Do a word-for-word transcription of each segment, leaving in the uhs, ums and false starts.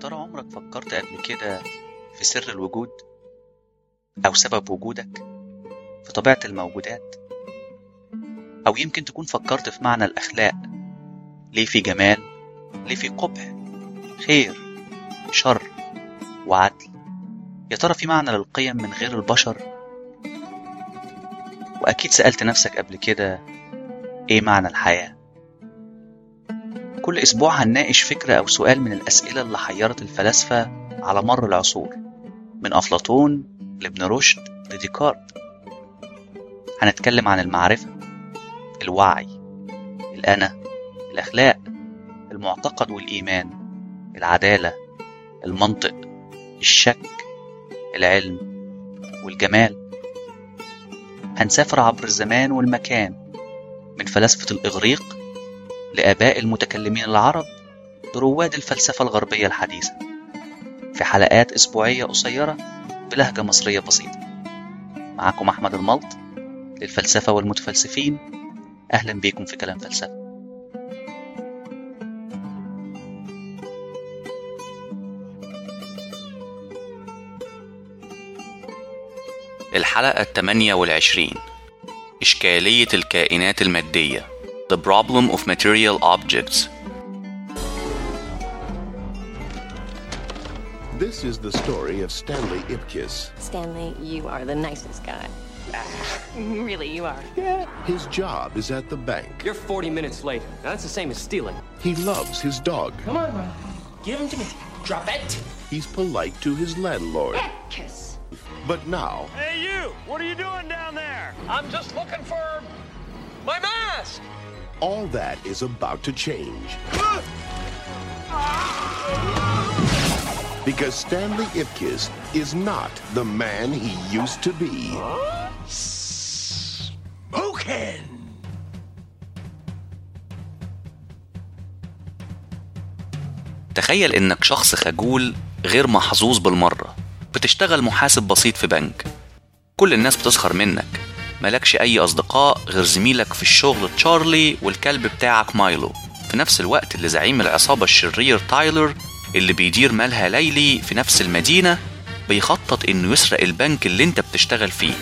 ترى عمرك فكرت قبل كده في سر الوجود أو سبب وجودك في طبيعة الموجودات؟ أو يمكن تكون فكرت في معنى الأخلاق، ليه في جمال، ليه في قبح، خير، شر وعدل؟ يا ترى في معنى للقيم من غير البشر؟ وأكيد سألت نفسك قبل كده إيه معنى الحياة؟ كل أسبوع هنناقش فكرة أو سؤال من الأسئلة اللي حيرت الفلاسفة على مر العصور، من أفلاطون لابن رشد لديكارت. هنتكلم عن المعرفة، الوعي، الأنا، الأخلاق، المعتقد والإيمان، العدالة، المنطق، الشك، العلم والجمال. هنسافر عبر الزمان والمكان، من فلاسفة الإغريق لآباء المتكلمين العرب لرواد الفلسفة الغربية الحديثة، في حلقات أسبوعية قصيرة بلهجة مصرية بسيطة. معكم أحمد الملط للفلسفة والمتفلسفين. أهلا بيكم في كلام فلسفة. الحلقة الثمانية والعشرين، إشكالية الكائنات المادية، The problem of material objects. This is the story of Stanley Ipkiss. Stanley, you are the nicest guy. Really, you are. Yeah. His job is at the bank. You're forty minutes late. Now that's the same as stealing. He loves his dog. Come on, bro. Give him to me. Drop it. He's polite to his landlord. Kiss. But now, Hey, you! What are you doing down there? I'm just looking for my mask. all that is about to change. Because Stanley Ipkiss is not the man he used to be. Spoken! تخيل إنك شخص خجول غير محظوظ بالمرة، بتشتغل محاسب بسيط في بنك. كل الناس بتسخر منك، مالكش أي أصدقاء غير زميلك في الشغل تشارلي والكلب بتاعك مايلو، في نفس الوقت اللي زعيم العصابة الشرير تايلر اللي بيدير مالها ليلي في نفس المدينة بيخطط إنه يسرق البنك اللي انت بتشتغل فيه.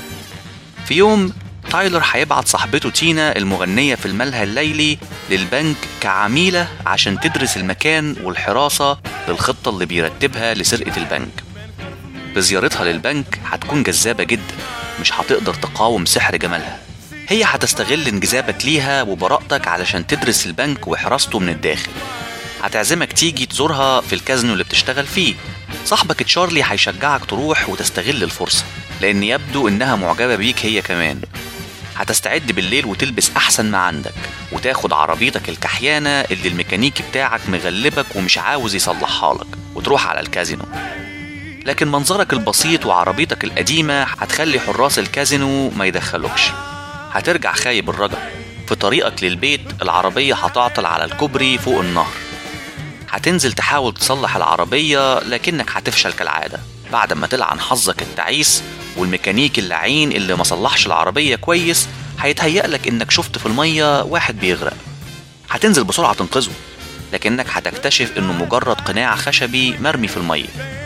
في يوم تايلر هيبعت صاحبته تينا المغنية في الملهى الليلي للبنك كعميلة عشان تدرس المكان والحراسة للخطة اللي بيرتبها لسرقة البنك. بزيارتها للبنك هتكون جذابة جدا، مش هتقدر تقاوم سحر جمالها. هي هتستغل انجذابك ليها وبراءتك علشان تدرس البنك وحراسته من الداخل. هتعزمك تيجي تزورها في الكازينو اللي بتشتغل فيه. صاحبك تشارلي هيشجعك تروح وتستغل الفرصة، لأن يبدو إنها معجبة بيك هي كمان. هتستعد بالليل وتلبس أحسن ما عندك وتاخد عربيتك الكحيانة اللي الميكانيكي بتاعك مغلبك ومش عاوز يصلحها لك وتروح على الكازينو. لكن منظرك البسيط وعربيتك القديمة هتخلي حراس الكازينو ما يدخلوكش. هترجع خايب الرجل. في طريقك للبيت العربية هتعطل على الكوبري فوق النهر. هتنزل تحاول تصلح العربية لكنك هتفشل كالعادة بعد ما تلعن حظك التعيس، والميكانيكي اللعين اللي ما صلحش العربية كويس هيتهيألك انك شفت في المية واحد بيغرق. هتنزل بسرعة تنقذه، لكنك هتكتشف انه مجرد قناع خشبي مرمي في المية.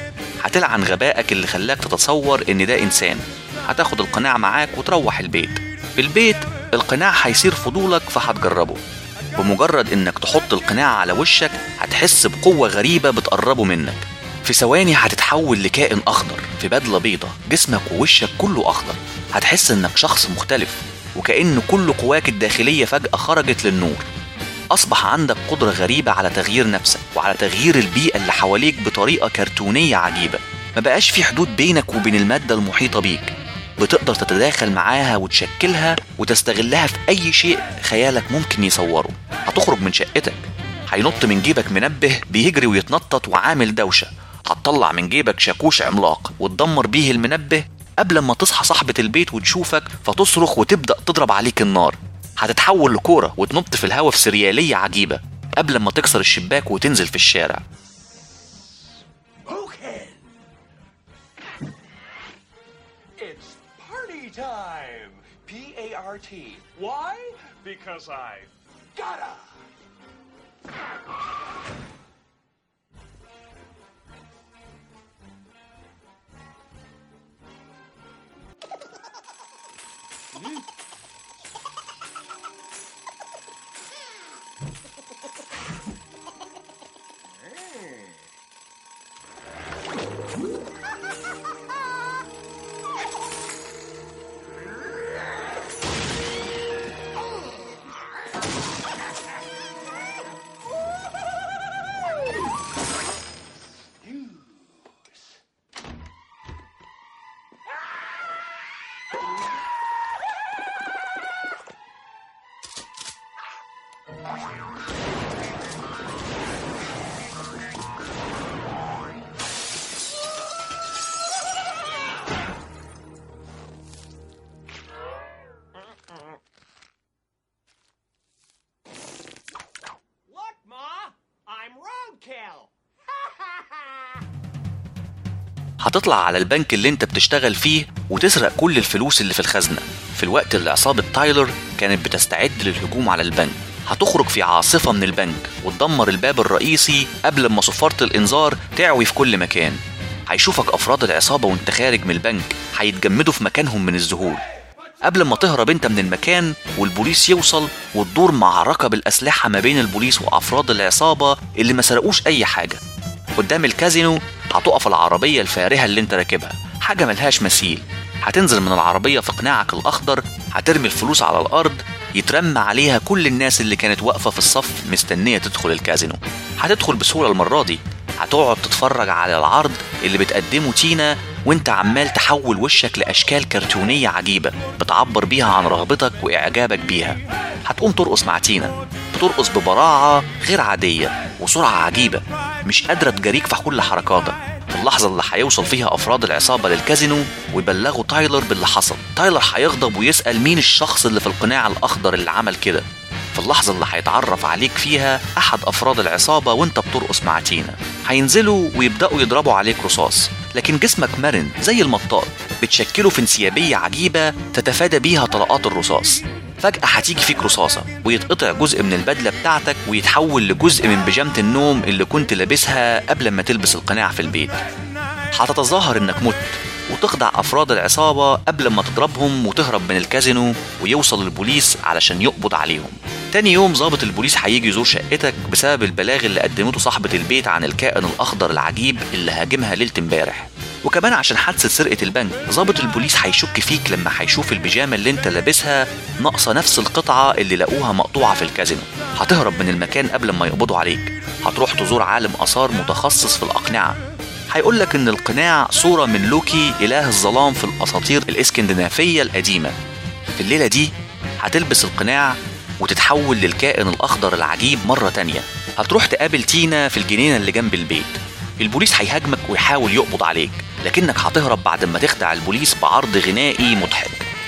هتلعن غبائك اللي خلاك تتصور ان ده انسان. هتاخد القناع معاك وتروح البيت. في البيت القناع هيصير فضولك فهتجربه. بمجرد انك تحط القناع على وشك هتحس بقوة غريبة بتقربه منك. في ثواني هتتحول لكائن اخضر في بدلة بيضة، جسمك ووشك كله اخضر. هتحس انك شخص مختلف، وكأن كل قواك الداخلية فجأة خرجت للنور. أصبح عندك قدرة غريبة على تغيير نفسك وعلى تغيير البيئة اللي حواليك بطريقة كرتونية عجيبة. ما بقاش في حدود بينك وبين المادة المحيطة بيك. بتقدر تتداخل معاها وتشكلها وتستغلها في أي شيء خيالك ممكن يصوره. هتخرج من شقتك، هينط من جيبك منبه بيجري ويتنطط وعامل دوشة. هتطلع من جيبك شاكوش عملاق وتدمر بيه المنبه قبل ما تصحى صاحبة البيت وتشوفك فتصرخ وتبدأ تضرب عليك النار. هتتحول لكورة وتنط في الهواء في سريالية عجيبة قبل ما تكسر الشباك وتنزل في الشارع. Okay. It's party time. P A R T. Why? Because I gotta. Look, Ma! I'm roadkill! هتطلع على البنك اللي انت بتشتغل فيه وتسرق كل الفلوس اللي في الخزنة في الوقت اللي عصابة تايلر كانت بتستعد للهجوم على البنك. هتخرج في عاصفة من البنك وتدمر الباب الرئيسي قبل ما صفارة الإنذار تعوي في كل مكان. هيشوفك أفراد العصابة وانت خارج من البنك، هيتجمدوا في مكانهم من الذهول قبل ما تهرب انت من المكان والبوليس يوصل وتدور معركة بالأسلحة ما بين البوليس وأفراد العصابة اللي ما سرقوش أي حاجة. قدام الكازينو هتقف العربية الفارهة اللي انت راكبها، حاجة ملهاش مثيل. هتنزل من العربية في قناعك الأخضر، هترمي الفلوس على الأرض، يترمى عليها كل الناس اللي كانت واقفة في الصف مستنية تدخل الكازينو. هتدخل بسهولة المرة دي، هتقعد تتفرج على العرض اللي بتقدمه تينا وانت عمال تحول وشك لأشكال كرتونية عجيبة بتعبر بيها عن رغبتك وإعجابك بيها. هتقوم ترقص مع تينا، بترقص ببراعة غير عادية وسرعة عجيبة، مش قادرة تجاريك في كل حركاتك. في اللحظة اللي هيوصل فيها أفراد العصابة للكازينو ويبلغوا تايلر باللي حصل، تايلر هيغضب ويسأل مين الشخص اللي في القناع الأخضر اللي عمل كده. في اللحظة اللي هيتعرف عليك فيها أحد أفراد العصابة وانت بترقص مع تينا، هينزلوا ويبدأوا يضربوا عليك رصاص، لكن جسمك مرن زي المطاط بتشكله في انسيابية عجيبة تتفادى بيها طلقات الرصاص. فجأة هتيجي فيك رصاصة ويتقطع جزء من البدلة بتاعتك ويتحول لجزء من بيجامة النوم اللي كنت لابسها قبل ما تلبس القناع في البيت. هتتظاهر انك مت وتخدع أفراد العصابة قبل ما تضربهم وتهرب من الكازينو ويوصل البوليس علشان يقبض عليهم. تاني يوم ضابط البوليس هيجي يزور شقتك بسبب البلاغ اللي قدمته صاحبة البيت عن الكائن الأخضر العجيب اللي هاجمها ليلة امبارح. وكمان عشان حادثة سرقة البنك، ضابط البوليس هيشك فيك لما هيشوف البيجامة اللي انت لابسها ناقصة نفس القطعة اللي لقوها مقطوعة في الكازينو. هتهرب من المكان قبل ما يقبضوا عليك، هتروح تزور عالم آثار متخصص في الأقنعة. هيقولك ان القناع صورة من لوكي إله الظلام في الأساطير الإسكندنافية القديمة. في الليلة دي هتلبس القناع وتتحول للكائن الأخضر العجيب مرة تانية. هتروح تقابل تينا في الجنينة اللي جنب البيت. البوليس هيهاجمك ويحاول يقبض عليك، لكنك هتهرب بعد ما تخدع البوليس بعرض غنائي مضحك.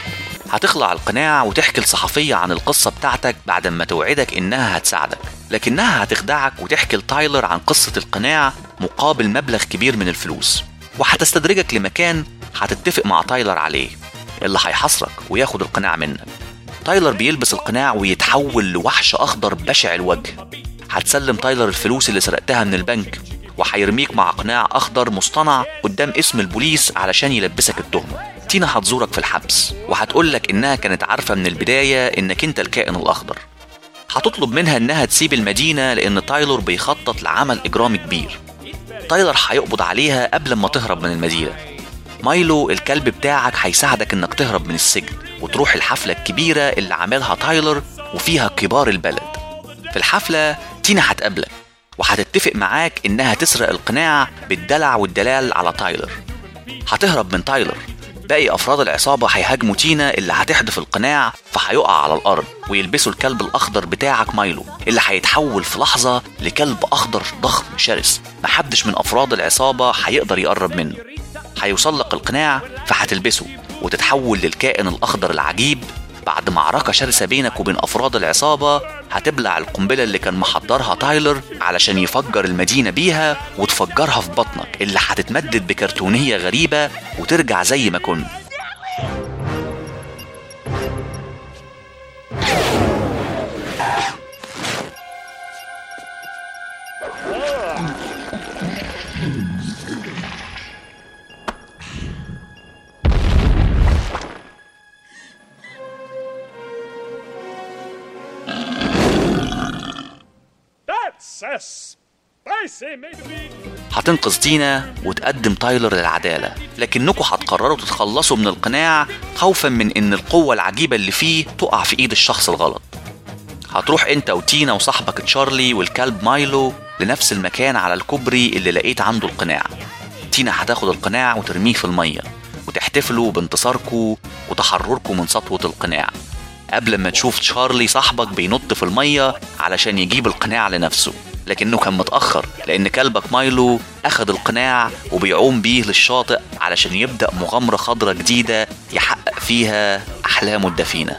هتخلع القناع وتحكي لصحفية عن القصة بتاعتك بعد ما توعدك إنها هتساعدك، لكنها هتخدعك وتحكي لتايلر عن قصة القناع مقابل مبلغ كبير من الفلوس، وهتستدرجك لمكان هتتفق مع تايلر عليه اللي هيحصرك وياخد القناع منك. تايلر بيلبس القناع ويتحول لوحش أخضر بشع الوجه. هتسلم تايلر الفلوس اللي سرقتها من البنك وهيرميك مع قناع أخضر مصطنع قدام اسم البوليس علشان يلبسك التهمة. تينا هتزورك في الحبس وهتقولك إنها كانت عارفة من البداية إنك أنت الكائن الأخضر. هتطلب منها إنها تسيب المدينة لأن تايلر بيخطط لعمل إجرامي كبير. تايلر هيقبض عليها قبل ما تهرب من المدينة. مايلو الكلب بتاعك هيساعدك إنك تهرب من السجن وتروح الحفلة الكبيرة اللي عاملها تايلر وفيها كبار البلد. في الحفلة تينا هتقابلك وهتتفق معاك إنها تسرق القناع بالدلع والدلال على تايلر. هتهرب من تايلر. باقي أفراد العصابة هيهاجموا تينا اللي هتحدف القناع فهيقع على الأرض ويلبسوا الكلب الأخضر بتاعك مايلو اللي هيتحول في لحظة لكلب أخضر ضخم شرس محدش من أفراد العصابة هيقدر يقرب منه. هيوصل لك القناع فهتلبسه وتتحول للكائن الأخضر العجيب. بعد معركة شرسة بينك وبين أفراد العصابة هتبلع القنبلة اللي كان محضرها تايلر علشان يفجر المدينة بيها وتفجرها في بطنك اللي هتتمدد بكرتونية غريبة وترجع زي ما كنت. هتنقذ تينا وتقدم تايلر للعدالة، لكنكم هتقرروا تتخلصوا من القناع خوفا من ان القوة العجيبة اللي فيه تقع في ايد الشخص الغلط. هتروح انت وتينا وصاحبك تشارلي والكلب مايلو لنفس المكان على الكوبري اللي لقيت عنده القناع. تينا هتاخد القناع وترميه في المية وتحتفلوا بانتصاركم وتحرركم من سطوة القناع، قبل ما تشوف تشارلي صاحبك بينط في المية علشان يجيب القناع لنفسه، لكنه كان متأخر لأن كلبك مايلو أخذ القناع وبيعوم بيه للشاطئ علشان يبدأ مغامرة خضرة جديدة يحقق فيها أحلامه الدفينة.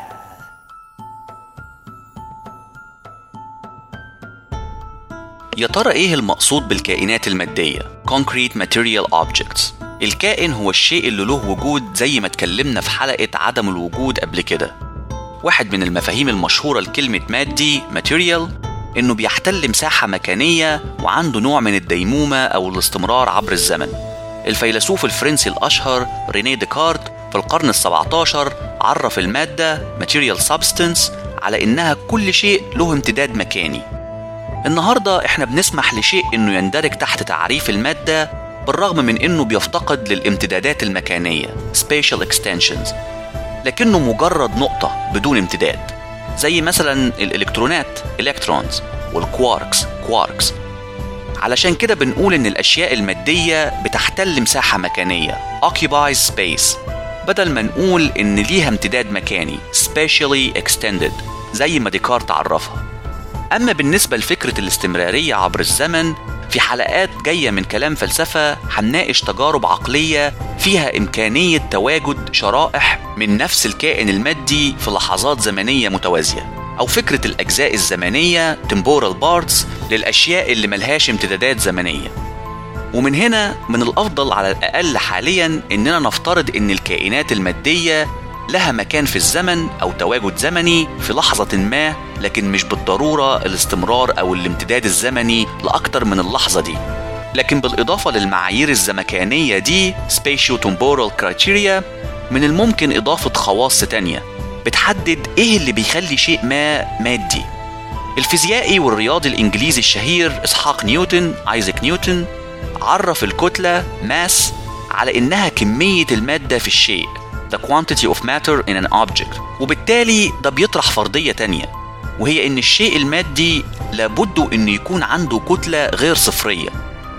يا ترى إيه المقصود بالكائنات المادية؟ Concrete Material Objects. الكائن هو الشيء اللي له وجود زي ما اتكلمنا في حلقة عدم الوجود قبل كده. واحد من المفاهيم المشهورة لكلمة مادي Material إنه بيحتل مساحة مكانية وعنده نوع من الديمومة أو الاستمرار عبر الزمن. الفيلسوف الفرنسي الأشهر رينيه ديكارت في القرن السبعة عشر عرف المادة Material Substance على إنها كل شيء له امتداد مكاني. النهاردة إحنا بنسمح لشيء إنه يندرج تحت تعريف المادة بالرغم من إنه بيفتقد للامتدادات المكانية Spatial Extensions، لكنه مجرد نقطة بدون امتداد، زي مثلا الإلكترونات Electrons والكواركس Quarks. علشان كده بنقول إن الأشياء المادية بتحتل مساحة مكانية Occupies Space، بدل ما نقول إن ليها امتداد مكاني Spatially Extended زي ما ديكارت عرفها. أما بالنسبة لفكرة الاستمرارية عبر الزمن، في حلقات جاية من كلام فلسفة هنناقش تجارب عقلية فيها إمكانية تواجد شرائح من نفس الكائن المادي في لحظات زمنية متوازية، أو فكرة الأجزاء الزمنية temporal parts للأشياء اللي ملهاش امتدادات زمنية. ومن هنا من الأفضل على الأقل حالياً إننا نفترض إن الكائنات المادية لها مكان في الزمن أو تواجد زمني في لحظة ما، لكن مش بالضرورة الاستمرار أو الامتداد الزمني لأكتر من اللحظة دي. لكن بالإضافة للمعايير الزمكانية دي spatio-temporal criteria، من الممكن إضافة خواص تانية بتحدد إيه اللي بيخلي شيء ما مادي. الفيزيائي والرياضي الإنجليزي الشهير إسحاق نيوتن آيزاك نيوتن عرف الكتلة ماس على إنها كمية المادة في الشيء the quantity of matter in an object. وبالتالي ده بيطرح فرضية تانية، وهي إن الشيء المادي لابد إنه يكون عنده كتلة غير صفرية.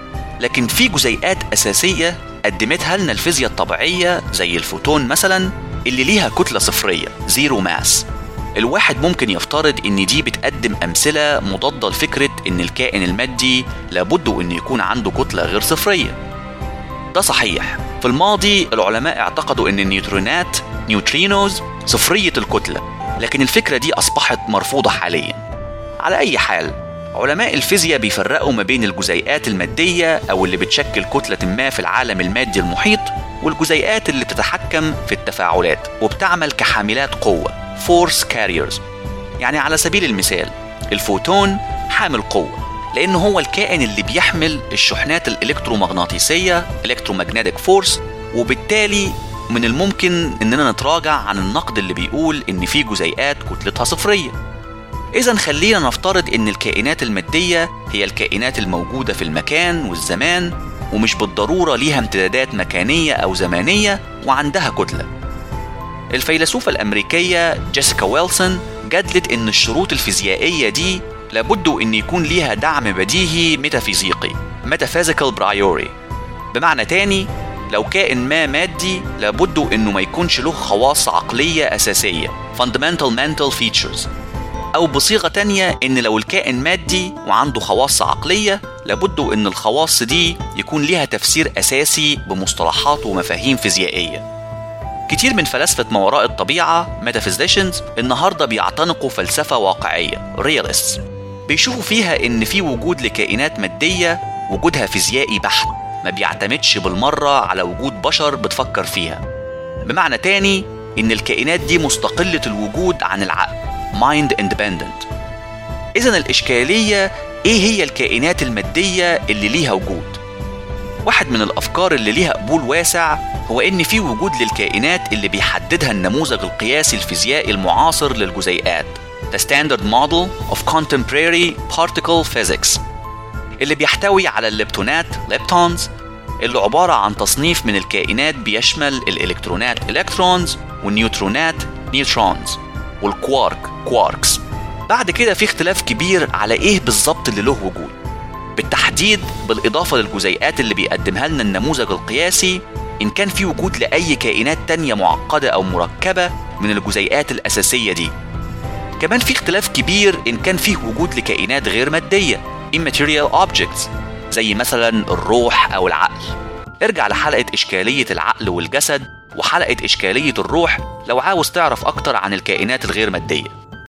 لكن في جزيئات أساسية قدمتها لنا الفيزياء الطبيعية زي الفوتون مثلا اللي ليها كتلة صفرية zero mass. الواحد ممكن يفترض إن دي بتقدم أمثلة مضادة لفكرة إن الكائن المادي لابد إنه يكون عنده كتلة غير صفرية. ده صحيح، في الماضي العلماء اعتقدوا إن النيوترونات نيوترينوز صفرية الكتلة، لكن الفكرة دي أصبحت مرفوضة حاليا. على أي حال، علماء الفيزياء بيفرقوا ما بين الجزيئات المادية أو اللي بتشكل كتلة ما في العالم المادي المحيط، والجزيئات اللي بتتحكم في التفاعلات وبتعمل كحاملات قوة force carriers. يعني على سبيل المثال الفوتون حامل قوة لأنه هو الكائن اللي بيحمل الشحنات الإلكترومغناطيسية electromagnetic force، وبالتالي من الممكن إننا نتراجع عن النقد اللي بيقول إن في جزيئات كتلتها صفرية. إذن خلينا نفترض إن الكائنات المادية هي الكائنات الموجودة في المكان والزمان، ومش بالضرورة ليها امتدادات مكانية أو زمانية وعندها كتلة. الفيلسوفة الأمريكية جيسيكا ويلسون جدلت إن الشروط الفيزيائية دي لابد إن يكون ليها دعم بديهي ميتافيزيقي metaphysical priori. بمعنى تاني، لو كائن ما مادي لابد إنه ما يكونش له خواص عقلية أساسية fundamental mental features، أو بصيغة تانية إن لو الكائن مادي وعنده خواص عقلية لابد إن الخواص دي يكون ليها تفسير أساسي بمصطلحات ومفاهيم فيزيائية. كتير من فلاسفة ما وراء الطبيعة metaphysicians النهاردة بيعتنقوا فلسفة واقعية realists، بيشوفوا فيها إن في وجود لكائنات مادية وجودها فيزيائي بحت، ما بيعتمدش بالمرة على وجود بشر بتفكر فيها. بمعنى تاني إن الكائنات دي مستقلة الوجود عن العقل mind independent. إذن الإشكالية إيه هي الكائنات المادية اللي ليها وجود؟ واحد من الأفكار اللي ليها قبول واسع هو إن في وجود للكائنات اللي بيحددها النموذج القياسي الفيزيائي المعاصر للجزيئات The Standard Model of Contemporary Particle Physics، اللي بيحتوي على الليبتونات leptons، اللي عبارة عن تصنيف من الكائنات بيشمل الإلكترونات electrons والنيوترونات neutrons والكوارك quarks. بعد كده في اختلاف كبير على إيه بالظبط اللي له وجود، بالتحديد بالإضافة للجزيئات اللي بيقدمها لنا النموذج القياسي، إن كان في وجود لأي كائنات تانية معقدة أو مركبة من الجزيئات الأساسية دي. كمان في اختلاف كبير إن كان فيه وجود لكائنات غير مادية immaterial objects زي مثلا الروح أو العقل. ارجع لحلقة إشكالية العقل والجسد وحلقة إشكالية الروح لو عاوز تعرف أكتر عن الكائنات الغير مادية.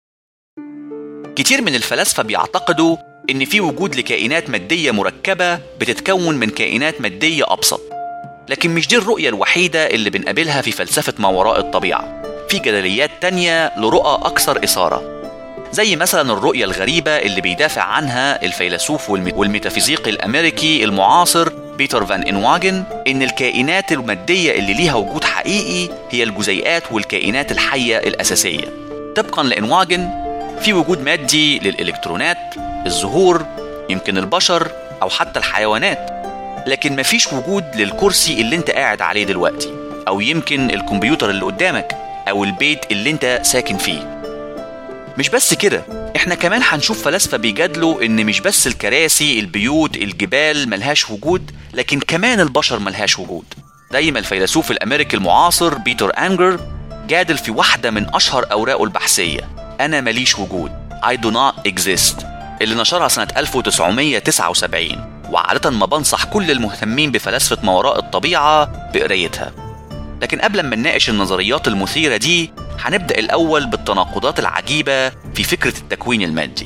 كتير من الفلاسفة بيعتقدوا إن في وجود لكائنات مادية مركبة بتتكون من كائنات مادية أبسط، لكن مش دي الرؤية الوحيدة اللي بنقابلها في فلسفة ما وراء الطبيعة. في جدليات تانية لرؤى أكثر إثارة، زي مثلا الرؤية الغريبة اللي بيدافع عنها الفيلسوف والميتافيزيقي الأمريكي المعاصر بيتر فان إنواجن، إن الكائنات المادية اللي ليها وجود حقيقي هي الجزيئات والكائنات الحية الأساسية. طبقا لإنواجن في وجود مادي للإلكترونات، الزهور، يمكن البشر أو حتى الحيوانات، لكن مفيش وجود للكرسي اللي انت قاعد عليه دلوقتي، أو يمكن الكمبيوتر اللي قدامك، أو البيت اللي انت ساكن فيه. مش بس كده، احنا كمان هنشوف فلاسفة بيجادلوا ان مش بس الكراسي، البيوت، الجبال ملهاش وجود، لكن كمان البشر ملهاش وجود. زي ما الفيلسوف الأمريكي المعاصر بيتر أنجر جادل في واحدة من أشهر أوراقه البحثية، أنا ماليش وجود I do not exist، اللي نشرها سنة ألف وتسعمية وتسعة وسبعين، وعادة ما بنصح كل المهتمين بفلسفة ما وراء الطبيعة بقرايتها. لكن قبل ما نناقش النظريات المثيرة دي، هنبدأ الأول بالتناقضات العجيبة في فكرة التكوين المادي.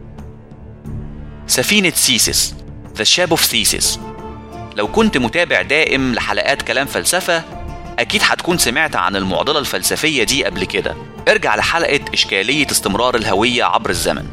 سفينة سيسس The Ship of Theseus. لو كنت متابع دائم لحلقات كلام فلسفة، أكيد هتكون سمعت عن المعضلة الفلسفية دي قبل كده. ارجع لحلقة إشكالية استمرار الهوية عبر الزمن.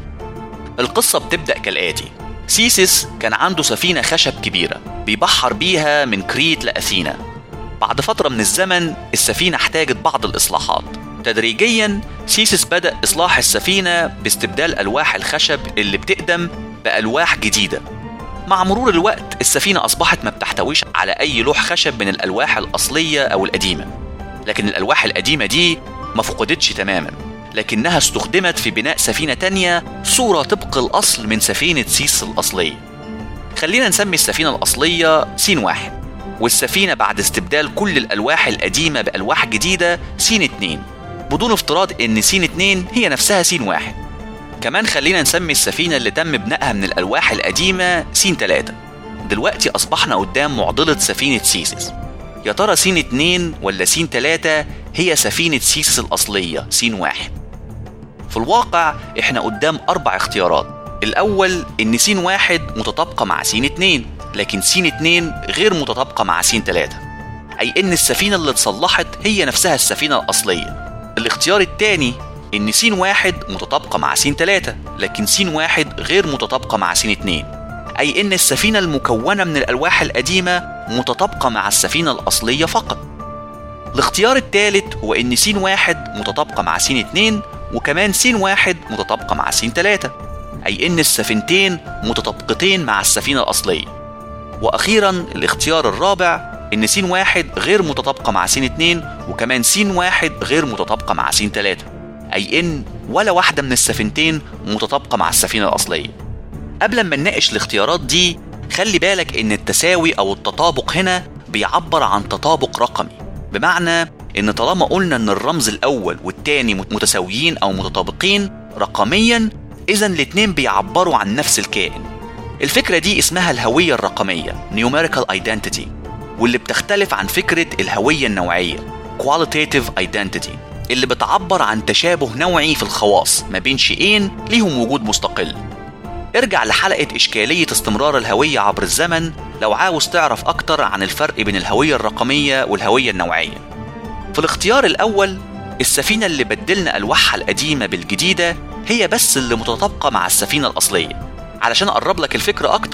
القصة بتبدأ كالآتي: سيسس كان عنده سفينة خشب كبيرة بيبحر بيها من كريت لأثينا. بعد فترة من الزمن السفينة احتاجت بعض الإصلاحات. تدريجيا سيسس بدأ إصلاح السفينة باستبدال ألواح الخشب اللي بتقدم بألواح جديدة. مع مرور الوقت السفينة أصبحت ما بتحتويش على أي لوح خشب من الألواح الأصلية أو القديمة، لكن الألواح القديمة دي ما فقدتش تماما، لكنها استخدمت في بناء سفينة تانية صورة طبق الأصل من سفينة سيسس الأصلية. خلينا نسمي السفينة الأصلية سين واحد، والسفينة بعد استبدال كل الألواح القديمة بألواح جديدة سين اتنين، بدون افتراض إن سين اتنين هي نفسها سين واحد. كمان خلينا نسمي السفينة اللي تم بنائها من الألواح القديمة سين تلاتة. دلوقتي أصبحنا قدام معضلة سفينة سيسس. يا ترى سين اتنين ولا سين تلاتة هي سفينة سيسس الأصلية سين واحد؟ في الواقع إحنا قدام أربع اختيارات. الأول إن سين واحد متطابقة مع سين اتنين، لكن سين اتنين غير متطابقة مع سين تلاتة، أي إن السفينة اللي اتصلحت هي نفسها السفينة الأصلية. الاختيار الثاني إن سين واحد متطابقة مع سين تلاتة، لكن سين واحد غير متطابقة مع سين اتنين، أي إن السفينة المكونة من الألواح القديمة متطابقة مع السفينة الأصلية فقط. الاختيار الثالث هو إن سين واحد متطابقة مع سين اتنين، وكمان سين واحد متطابقة مع سين تلاتة، أي إن السفينتين متطابقتين مع السفينة الأصلية. وأخيرا الاختيار الرابع إن سين واحد غير متطابقة مع سين اتنين، وكمان سين واحد غير متطابقة مع سين تلاتة، أي إن ولا واحدة من السفينتين متطابقة مع السفينة الأصلية. قبل ما نناقش الاختيارات دي، خلي بالك إن التساوي أو التطابق هنا بيعبر عن تطابق رقمي، بمعنى إن طالما قلنا إن الرمز الأول والتاني متساويين أو متطابقين رقميا، إذن الاتنين بيعبروا عن نفس الكائن. الفكرة دي اسمها الهوية الرقمية numerical identity، واللي بتختلف عن فكرة الهوية النوعية qualitative identity، اللي بتعبر عن تشابه نوعي في الخواص ما بين شيئين ليهم وجود مستقل. ارجع لحلقة إشكالية استمرار الهوية عبر الزمن لو عاوز تعرف أكتر عن الفرق بين الهوية الرقمية والهوية النوعية. في الاختيار الأول، السفينة اللي بدلنا ألواحها القديمة بالجديدة هي بس اللي متطابقة مع السفينة الأصلية. علشان أقرب لك الفكرة أكتر،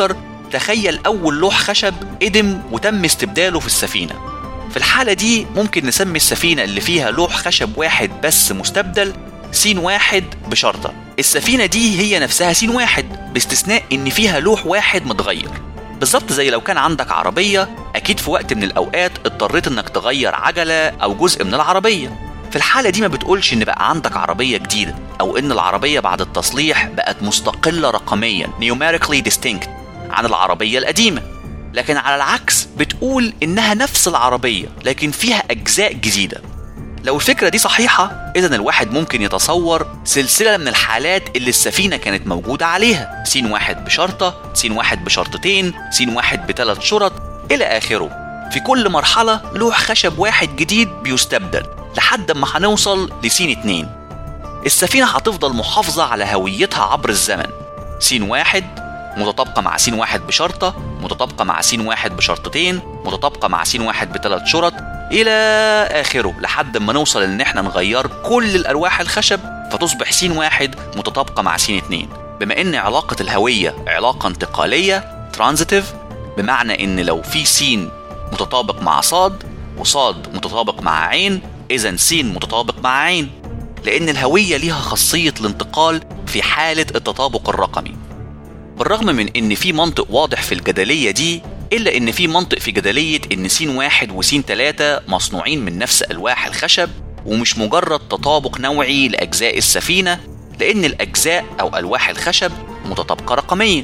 تخيل أول لوح خشب قدم وتم استبداله في السفينة. في الحالة دي ممكن نسمي السفينة اللي فيها لوح خشب واحد بس مستبدل سين واحد بشرطة. السفينة دي هي نفسها سين واحد باستثناء إن فيها لوح واحد متغير. بالظبط زي لو كان عندك عربية، أكيد في وقت من الأوقات اضطريت إنك تغير عجلة أو جزء من العربية. في الحالة دي ما بتقولش إن بقى عندك عربية جديدة أو إن العربية بعد التصليح بقت مستقلة رقميا numerically distinct عن العربية القديمة، لكن على العكس بتقول إنها نفس العربية لكن فيها أجزاء جديدة. لو الفكرة دي صحيحة، إذن الواحد ممكن يتصور سلسلة من الحالات اللي السفينة كانت موجودة عليها، سين واحد بشرطة، سين واحد بشرطتين، سين واحد بثلاث شرط إلى آخره. في كل مرحلة لوح خشب واحد جديد بيستبدل لحد ما هنوصل لسين اتنين. السفينة هتفضل محافظة على هويتها عبر الزمن، سين واحد متطابقة مع سين واحد بشرطة، متطابقة مع سين واحد بشرطتين، متطابقة مع سين واحد بثلاث شرط إلى آخره، لحد ما نوصل إن إحنا نغير كل الألواح الخشب فتصبح سين واحد متطابقة مع سين اتنين. بما إن علاقة الهوية علاقة انتقالية ترانزيتيف، بمعنى إن لو في سين متطابق مع صاد وصاد متطابق مع عين، إذن سين متطابق مع عين، لأن الهوية ليها خاصية الانتقال في حالة التطابق الرقمي. بالرغم من إن في منطق واضح في الجدلية دي، إلا إن في منطق في جدلية إن سين واحد وسين تلاتة مصنوعين من نفس ألواح الخشب ومش مجرد تطابق نوعي لأجزاء السفينة، لأن الأجزاء أو ألواح الخشب متطابقة رقميا.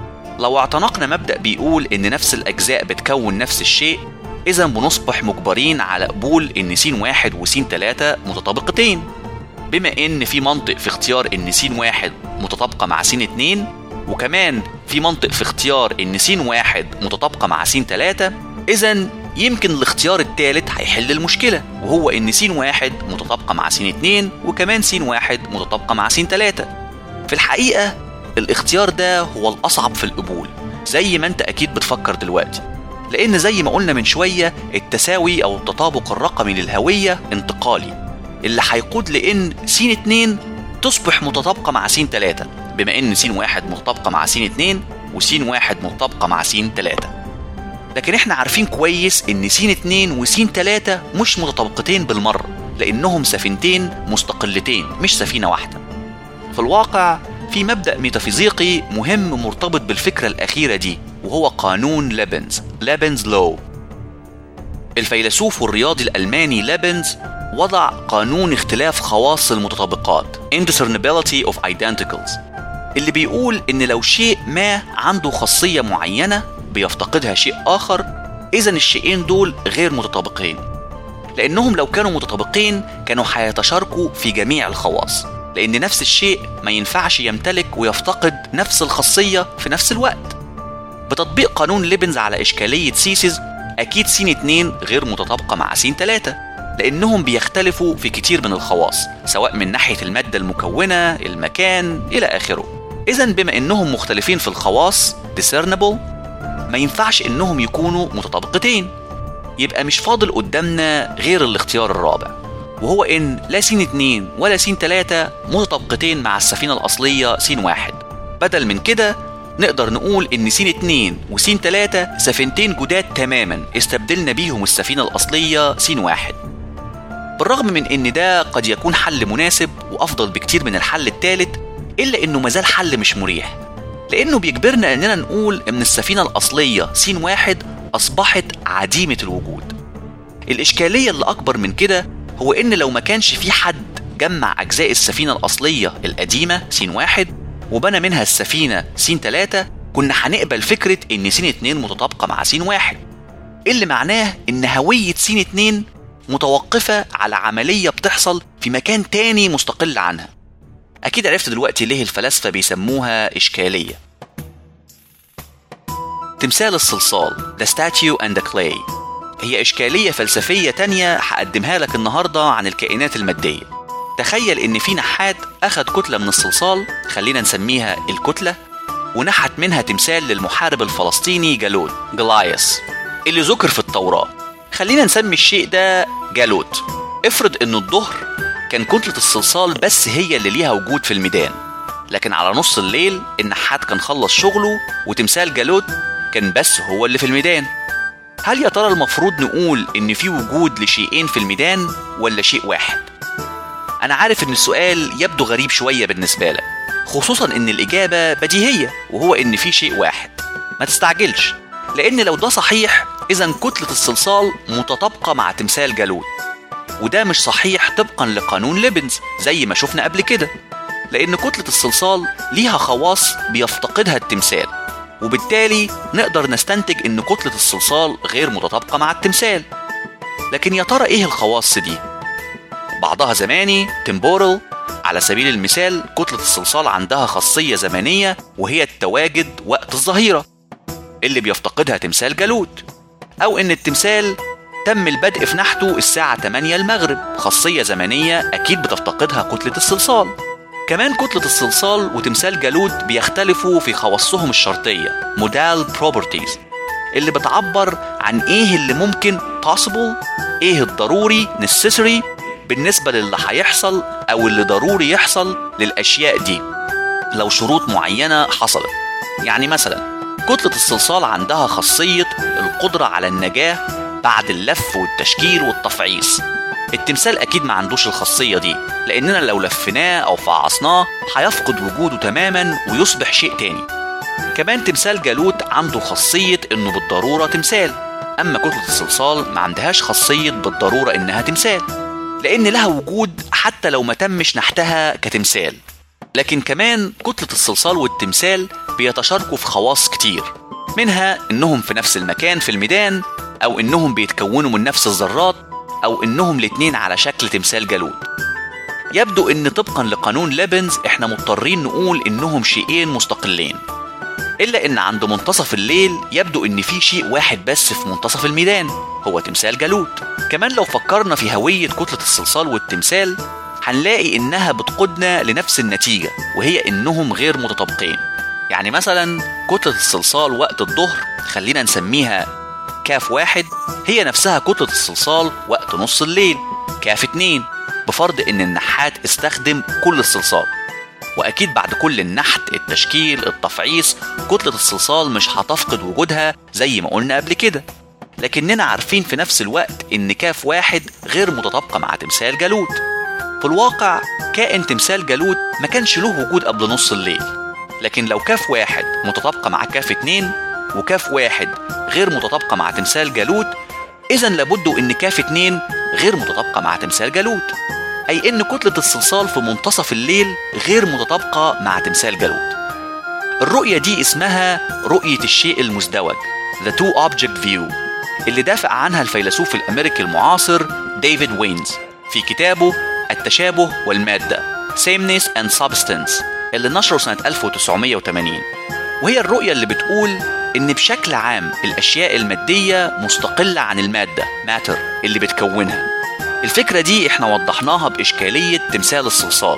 لو اعتنقنا مبدأ بيقول إن نفس الأجزاء بتكون نفس الشيء، إذن بنصبح مجبرين على قبول إن سين واحد وسين تلاتة متطابقتين، بما إن في منطق في اختيار إن سين واحد متطابقة مع سين اتنين، وكمان في منطق في اختيار إن سين واحد متطابقة مع سين تلاتة. إذن يمكن الاختيار الثالث هيحل المشكلة، وهو إن سين واحد متطابقة مع سين اتنين وكمان سين واحد متطابقة مع سين تلاتة. في الحقيقة الاختيار ده هو الأصعب في القبول، زي ما أنت أكيد بتفكر دلوقتي، لأن زي ما قلنا من شوية التساوي أو التطابق الرقمي للهوية انتقالي، اللي هيقود لأن سين اتنين تصبح متطابقة مع سين تلاتة، بما إن سين واحد متطابقة مع سين اتنين وسين واحد متطابقة مع سين تلاتة. لكن احنا عارفين كويس إن سين اتنين وسين تلاتة مش متطابقتين بالمرة، لأنهم سفينتين مستقلتين مش سفينة واحدة. في الواقع في مبدأ ميتافيزيقي مهم مرتبط بالفكرة الأخيرة دي، وهو قانون ليبنز ليبنز لو. الفيلسوف والرياضي الألماني ليبنز وضع قانون اختلاف خواص المتطابقات indiscernibility of identicals، اللي بيقول إن لو شيء ما عنده خاصية معينة بيفتقدها شيء آخر، إذن الشيئين دول غير متطابقين، لأنهم لو كانوا متطابقين كانوا هيتشاركوا في جميع الخواص، لأن نفس الشيء ما ينفعش يمتلك ويفتقد نفس الخاصية في نفس الوقت. بتطبيق قانون ليبنز على إشكالية سيسيز، أكيد سين اتنين غير متطابقة مع سين تلاتة، لأنهم بيختلفوا في كتير من الخواص، سواء من ناحية المادة المكونة، المكان إلى آخره. إذن بما إنهم مختلفين في الخواص discernible، ما ينفعش إنهم يكونوا متطابقتين، يبقى مش فاضل قدامنا غير الاختيار الرابع، وهو إن لا سين اتنين ولا سين تلاتة متطابقتين مع السفينة الأصلية سين واحد. بدل من كده نقدر نقول إن سين اتنين وسين تلاتة سفينتين جداد تماما استبدلنا بيهم السفينة الأصلية سين واحد. بالرغم من إن ده قد يكون حل مناسب وأفضل بكتير من الحل الثالث، إلا إنه مازال حل مش مريح، لأنه بيجبرنا إننا نقول إن السفينة الأصلية سين واحد أصبحت عديمة الوجود. الإشكالية اللي أكبر من كده هو إن لو ما كانش في حد جمع أجزاء السفينة الأصلية القديمة سين واحد وبنى منها السفينة سين تلاتة، كنا هنقبل فكرة إن سين اتنين متطابقة مع سين واحد، اللي معناه إن هوية سين اتنين متوقفة على عملية بتحصل في مكان تاني مستقل عنها. أكيد عرفت دلوقتي ليه الفلاسفة بيسموها إشكالية. تمثال الصلصال The Statue and the Clay هي إشكالية فلسفية تانية هقدمها لك النهاردة عن الكائنات المادية. تخيل إن في نحات أخد كتلة من الصلصال، خلينا نسميها الكتلة، ونحت منها تمثال للمحارب الفلسطيني جالوت جلايس اللي ذكر في التوراة. خلينا نسمي الشيء ده جالوت. افرض إنه الظهر كان كتلة الصلصال بس هي اللي ليها وجود في الميدان، لكن على نص الليل النحات كان خلص شغله وتمثال جالوت كان بس هو اللي في الميدان. هل يا ترى المفروض نقول إن في وجود لشيئين في الميدان ولا شيء واحد؟ أنا عارف إن السؤال يبدو غريب شوية بالنسبة لك، خصوصا إن الإجابة بديهية، وهو إن في شيء واحد. ما تستعجلش، لأن لو ده صحيح إذن كتلة الصلصال متطابقة مع تمثال جالوت، وده مش صحيح طبقا لقانون ليبنز زي ما شفنا قبل كده، لأن كتلة الصلصال ليها خواص بيفتقدها التمثال، وبالتالي نقدر نستنتج إن كتلة الصلصال غير متطابقة مع التمثال. لكن يا ترى إيه الخواص دي؟ بعضها زماني temporal. على سبيل المثال كتلة الصلصال عندها خاصية زمنية وهي التواجد وقت الظهيرة اللي بيفتقدها تمثال جالوت، أو إن التمثال تم البدء في نحته الساعة ثمانية المغرب، خاصية زمنية أكيد بتفتقدها كتلة الصلصال. كمان كتلة الصلصال وتمثال جالوت بيختلفوا في خواصهم الشرطية modal properties اللي بتعبر عن إيه اللي ممكن possible، إيه الضروري necessary بالنسبة للي هيحصل أو اللي ضروري يحصل للأشياء دي لو شروط معينة حصلت. يعني مثلا كتلة الصلصال عندها خاصية القدرة على النجاة بعد اللف والتشكيل والتفعيص. التمثال أكيد ما عندوش الخاصية دي، لأننا لو لفناه أو فعصناه هيفقد وجوده تماما ويصبح شيء تاني. كمان تمثال جالوت عنده خاصية إنه بالضرورة تمثال، أما كتلة الصلصال ما عندهاش خاصية بالضرورة إنها تمثال، لأن لها وجود حتى لو ما تمش نحتها كتمثال. لكن كمان كتلة الصلصال والتمثال بيتشاركوا في خواص كتير، منها إنهم في نفس المكان في الميدان، أو إنهم بيتكونوا من نفس الذرات، أو إنهم الاتنين على شكل تمثال جالوت. يبدو إن طبقا لقانون ليبنز إحنا مضطرين نقول إنهم شيئين مستقلين، إلا إن عند منتصف الليل يبدو إن في شيء واحد بس في منتصف الميدان هو تمثال جالوت. كمان لو فكرنا في هوية كتلة الصلصال والتمثال هنلاقي إنها بتقودنا لنفس النتيجة، وهي إنهم غير متطابقين. يعني مثلا كتلة الصلصال وقت الظهر خلينا نسميها كاف واحد، هي نفسها كتلة الصلصال وقت نص الليل كاف اتنين، بفرض إن النحات استخدم كل الصلصال. وأكيد بعد كل النحت التشكيل التفعيص كتلة الصلصال مش هتفقد وجودها زي ما قلنا قبل كده. لكننا عارفين في نفس الوقت إن كاف واحد غير متطابقة مع تمثال جالوت. في الواقع كائن تمثال جالوت ما كانش له وجود قبل نص الليل، لكن لو كاف واحد متطابقة مع كاف اتنين وكاف واحد غير متطابقة مع تمثال جالوت، إذن لابد إن كاف اتنين غير متطابقة مع تمثال جالوت، أي إن كتلة الصلصال في منتصف الليل غير متطابقة مع تمثال جالوت. الرؤية دي اسمها رؤية الشيء المزدوج The Two Object View، اللي دافع عنها الفيلسوف الأمريكي المعاصر ديفيد وينز في كتابه التشابه والمادة Sameness and Substance اللي نشره سنة ألف وتسعمية وثمانين. وهي الرؤية اللي بتقول إن بشكل عام الأشياء المادية مستقلة عن المادة Matter اللي بتكونها. الفكرة دي احنا وضحناها بإشكالية تمثال الصلصال،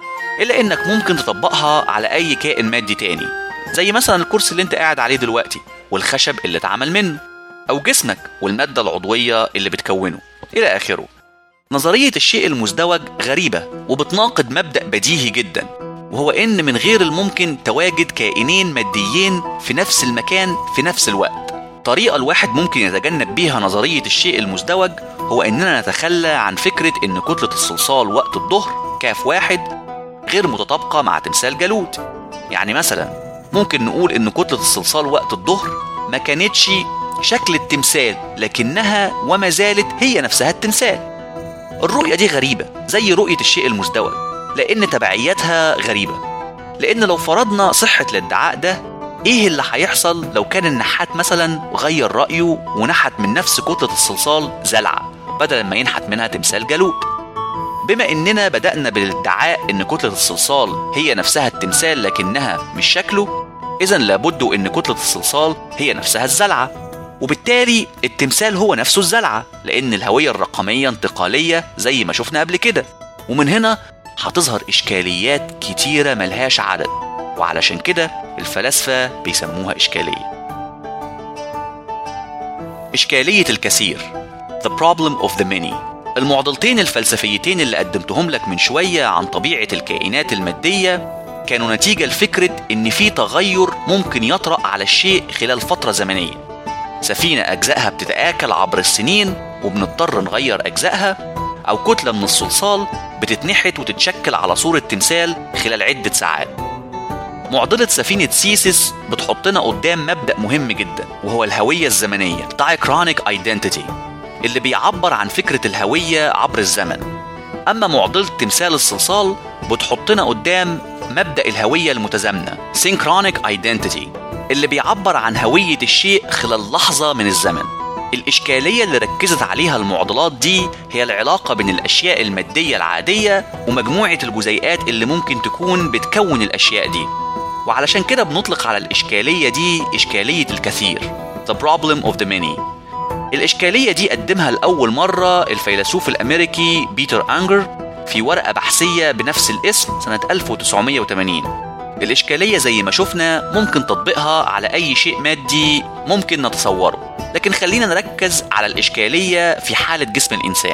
إلا إنك ممكن تطبقها على أي كائن مادي تاني، زي مثلا الكرسي اللي انت قاعد عليه دلوقتي والخشب اللي اتعمل منه، أو جسمك والمادة العضوية اللي بتكونه إلى آخره. نظرية الشيء المزدوج غريبة وبتناقض مبدأ بديهي جدا، وهو إن من غير الممكن تواجد كائنين ماديين في نفس المكان في نفس الوقت. طريقة الواحد ممكن يتجنب بيها نظرية الشيء المزدوج هو إننا نتخلى عن فكرة إن كتلة الصلصال وقت الظهر كاف واحد غير متطابقة مع تمثال جالوت. يعني مثلا ممكن نقول إن كتلة الصلصال وقت الظهر ما كانتش شكل التمثال، لكنها وما زالت هي نفسها التمثال. الرؤية دي غريبة زي رؤية الشيء المزدوج، لأن تبعياتها غريبة. لأن لو فرضنا صحة الادعاء ده، إيه اللي هيحصل لو كان النحات مثلا غير رأيه ونحت من نفس كتلة الصلصال زلعة بدل ما ينحت منها تمثال جالوت؟ بما إننا بدأنا بالادعاء إن كتلة الصلصال هي نفسها التمثال لكنها مش شكله، إذن لابد إن كتلة الصلصال هي نفسها الزلعة، وبالتالي التمثال هو نفسه الزلعة، لأن الهوية الرقمية انتقالية زي ما شفنا قبل كده. ومن هنا هتظهر إشكاليات كتيرة ملهاش عدد، وعلشان كده الفلاسفة بيسموها إشكالية. إشكالية الكثير The Problem of the Many. المعضلتين الفلسفيتين اللي قدمتهم لك من شوية عن طبيعة الكائنات المادية كانوا نتيجة لفكرة إن في تغير ممكن يطرأ على الشيء خلال فترة زمنية. سفينة أجزائها بتتآكل عبر السنين وبنضطر نغير أجزائها، أو كتلة من الصلصال بتتنحت وتتشكل على صورة تمثال خلال عدة ساعات. معضلة سفينة سيسيس بتحطنا قدام مبدأ مهم جدا، وهو الهوية الزمنية Diachronic Identity، اللي بيعبر عن فكرة الهوية عبر الزمن. أما معضلة تمثال الصلصال بتحطنا قدام مبدأ الهوية المتزامنة Synchronic Identity، اللي بيعبر عن هوية الشيء خلال لحظة من الزمن. الإشكالية اللي ركزت عليها المعضلات دي هي العلاقة بين الأشياء المادية العادية ومجموعة الجزيئات اللي ممكن تكون بتكون الأشياء دي، وعلشان كده بنطلق على الإشكالية دي إشكالية الكثير The Problem of the Many. الإشكالية دي قدمها لأول مرة الفيلسوف الأمريكي بيتر أنجر في ورقة بحثية بنفس الاسم سنة ألف وتسعمية وثمانين. الإشكالية زي ما شفنا ممكن تطبيقها على أي شيء مادي ممكن نتصوره، لكن خلينا نركز على الإشكالية في حالة جسم الإنسان.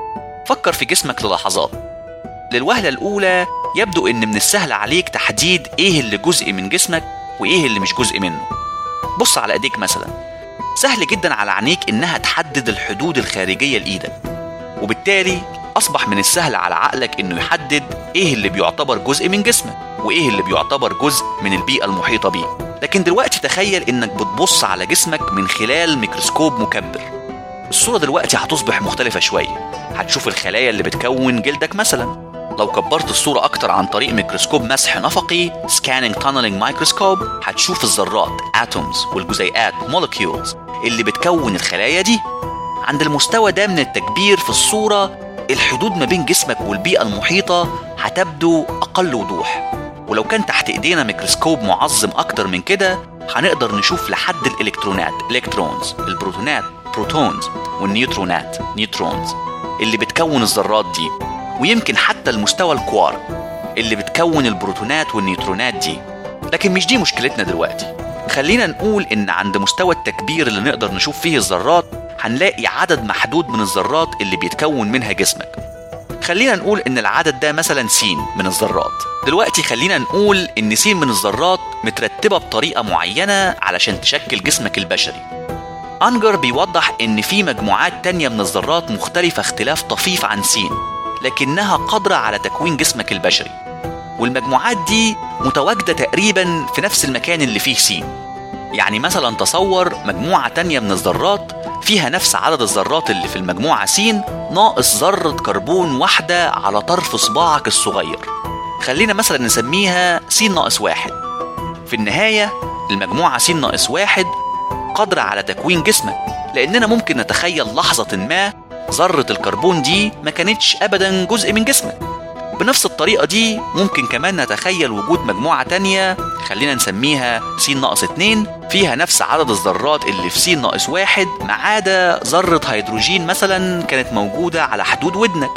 فكر في جسمك للحظات. للوهلة الأولى يبدو إن من السهل عليك تحديد إيه اللي جزء من جسمك وإيه اللي مش جزء منه. بص على إيديك مثلا، سهل جدا على عينيك إنها تحدد الحدود الخارجية لإيدك، وبالتالي أصبح من السهل على عقلك إنه يحدد إيه اللي بيعتبر جزء من جسمك وإيه اللي بيعتبر جزء من البيئة المحيطة بيه. لكن دلوقتي تخيل إنك بتبص على جسمك من خلال ميكروسكوب مكبر. الصورة دلوقتي هتصبح مختلفة شوية. هتشوف الخلايا اللي بتكون جلدك مثلا. لو كبرت الصورة أكتر عن طريق ميكروسكوب مسح نفقي Scanning Tunneling Microscope هتشوف الذرات Atoms والجزيئات Molecules اللي بتكون الخلايا دي. عند المستوى ده من التكبير في الصورة الحدود ما بين جسمك والبيئة المحيطة هتبدو أقل وضوح. ولو كان تحت إيدينا ميكروسكوب معظم أكتر من كده هنقدر نشوف لحد الإلكترونات Electrons، البروتونات Protons، والنيوترونات Neutrons اللي بتكون الذرات دي، ويمكن حتى المستوى الكوارك اللي بتكون البروتونات والنيوترونات دي. لكن مش دي مشكلتنا دلوقتي. خلينا نقول إن عند مستوى التكبير اللي نقدر نشوف فيه الذرات هنلاقي عدد محدود من الذرات اللي بيتكون منها جسمك. خلينا نقول إن العدد ده مثلا سين من الذرات. دلوقتي خلينا نقول إن سين من الذرات مترتبة بطريقة معينة علشان تشكل جسمك البشري. أنجر بيوضح إن في مجموعات تانية من الذرات مختلفة اختلاف طفيف عن سين، لكنها قادرة على تكوين جسمك البشري، والمجموعات دي متواجدة تقريبا في نفس المكان اللي فيه سين. يعني مثلا تصور مجموعة تانية من الذرات فيها نفس عدد الذرات اللي في المجموعة سين ناقص ذرة كربون واحدة على طرف صباعك الصغير. خلينا مثلا نسميها سين ناقص واحد. في النهاية المجموعة سين ناقص واحد قادرة على تكوين جسمك، لأننا ممكن نتخيل لحظة ما ذرة الكربون دي ما كانتش أبدا جزء من جسمك. بنفس الطريقة دي ممكن كمان نتخيل وجود مجموعة تانية خلينا نسميها سين ناقص اتنين فيها نفس عدد الذرات اللي في سين ناقص واحد، ما عدا ذرة هيدروجين مثلا كانت موجودة على حدود ودنك.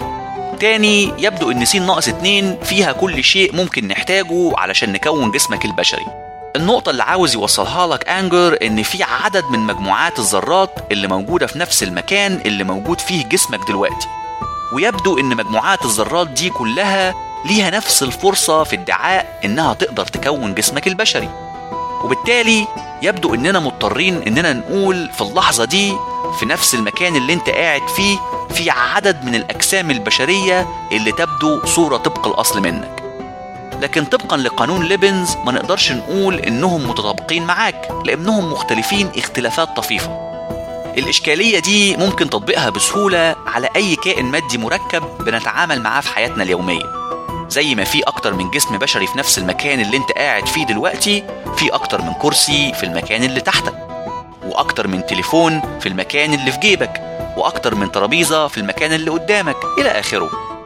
تاني يبدو ان سين ناقص اتنين فيها كل شيء ممكن نحتاجه علشان نكون جسمك البشري. النقطة اللي عاوز يوصلها لك أنجر إن في عدد من مجموعات الذرات اللي موجودة في نفس المكان اللي موجود فيه جسمك دلوقتي، ويبدو إن مجموعات الذرات دي كلها ليها نفس الفرصة في ادعاء إنها تقدر تكون جسمك البشري. وبالتالي يبدو إننا مضطرين إننا نقول في اللحظة دي في نفس المكان اللي انت قاعد فيه في عدد من الأجسام البشرية اللي تبدو صورة طبق الأصل منك. لكن طبقا لقانون ليبنز ما نقدرش نقول إنهم متطابقين معاك، لأنهم مختلفين اختلافات طفيفة. الإشكالية دي ممكن تطبيقها بسهولة على أي كائن مادي مركب بنتعامل معاه في حياتنا اليومية. زي ما في أكتر من جسم بشري في نفس المكان اللي انت قاعد فيه دلوقتي، في أكتر من كرسي في المكان اللي تحتك، وأكتر من تليفون في المكان اللي في جيبك، وأكتر من ترابيزة في المكان اللي قدامك، إلى آخره.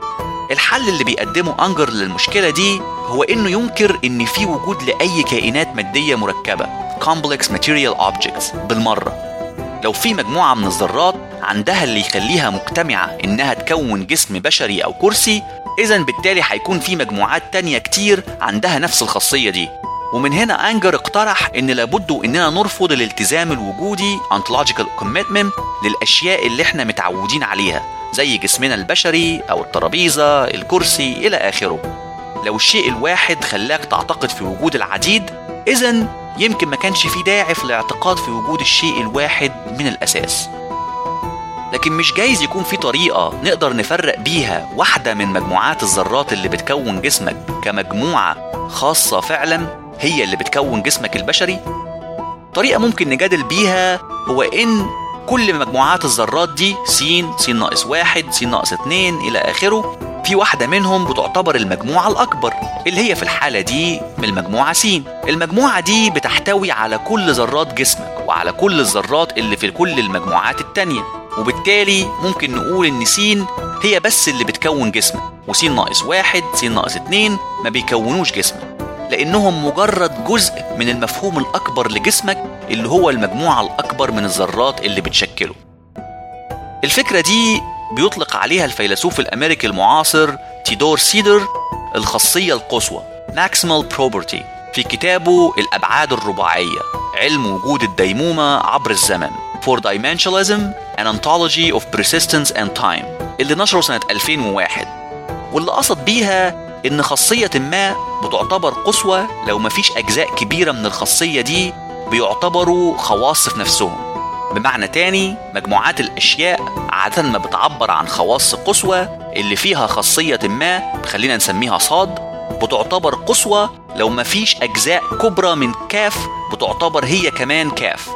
الحل اللي بيقدمه أنجر للمشكلة دي هو إنه ينكر إن في وجود لأي كائنات مادية مركبة complex material objects بالمرة. لو في مجموعة من الذرات عندها اللي يخليها مجتمعة إنها تكون جسم بشري أو كرسي، إذن بالتالي هيكون في مجموعات تانية كتير عندها نفس الخاصية دي. ومن هنا أنجر اقترح إن لابد إننا نرفض الالتزام الوجودي ontological commitment للأشياء اللي إحنا متعودين عليها زي جسمنا البشري أو الترابيزة، الكرسي، إلى آخره. لو الشيء الواحد خلاك تعتقد في وجود العديد، إذن يمكن ما كانش في داعي في الاعتقاد في وجود الشيء الواحد من الأساس. لكن مش جايز يكون في طريقة نقدر نفرق بيها واحدة من مجموعات الذرات اللي بتكون جسمك كمجموعة خاصة فعلا هي اللي بتكون جسمك البشري؟ طريقة ممكن نجادل بيها هو إن كل مجموعات الذرات دي س س ناقص واحد س ناقص اتنين إلى آخره، في واحدة منهم بتعتبر المجموعة الأكبر اللي هي في الحالة دي من المجموعة س. المجموعة دي بتحتوي على كل ذرات جسمك وعلى كل الذرات اللي في كل المجموعات التانية، وبالتالي ممكن نقول إن س هي بس اللي بتكون جسمك، وس ناقص واحد س ناقص اتنين ما بيكونوش جسمك، لأنهم مجرد جزء من المفهوم الأكبر لجسمك اللي هو المجموعة الأكبر من الذرات اللي بتشكله. الفكرة دي بيطلق عليها الفيلسوف الأمريكي المعاصر تيودور سيدر الخاصية القصوى Maximal Property في كتابه الأبعاد الرباعية، علم وجود الديمومة عبر الزمن For Dimensionalism An Ontology of Persistence and Time اللي نشره سنة ألفين وواحد، واللي قصد بيها إن خاصية ما بتعتبر قصوى لو مفيش أجزاء كبيرة من الخاصية دي بيعتبروا خواص في نفسهم. بمعنى تاني، مجموعات الأشياء عادة ما بتعبر عن خواص قصوى اللي فيها خاصية ما خلينا نسميها صاد بتعتبر قصوى لو مفيش أجزاء كبرى من كاف بتعتبر هي كمان كاف.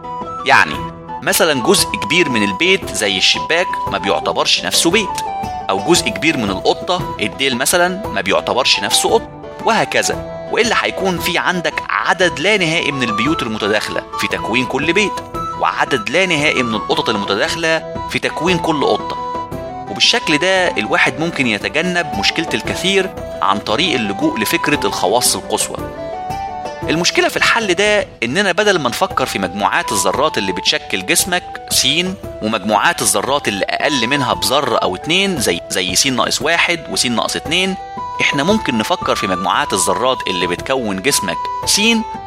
يعني مثلا جزء كبير من البيت زي الشباك ما بيعتبرش نفسه بيت، أو جزء كبير من القطة الديل مثلا ما بيعتبرش نفسه قط، وهكذا. وإلا هيكون في عندك عدد لا نهائي من البيوت المتداخلة في تكوين كل بيت، وعدد لا نهائي من القطط المتداخلة في تكوين كل قطة. وبالشكل ده الواحد ممكن يتجنب مشكلة الكثير عن طريق اللجوء لفكرة الخواص القصوى. المشكلة في الحل ده إننا بدل ما نفكر في مجموعات الذرات اللي بتشكل جسمك س ومجموعات الذرات اللي أقل منها بذرة أو اتنين زي زي س ناقص واحد وس ناقص اتنين، إحنا ممكن نفكر في مجموعات الذرات اللي بتكون جسمك س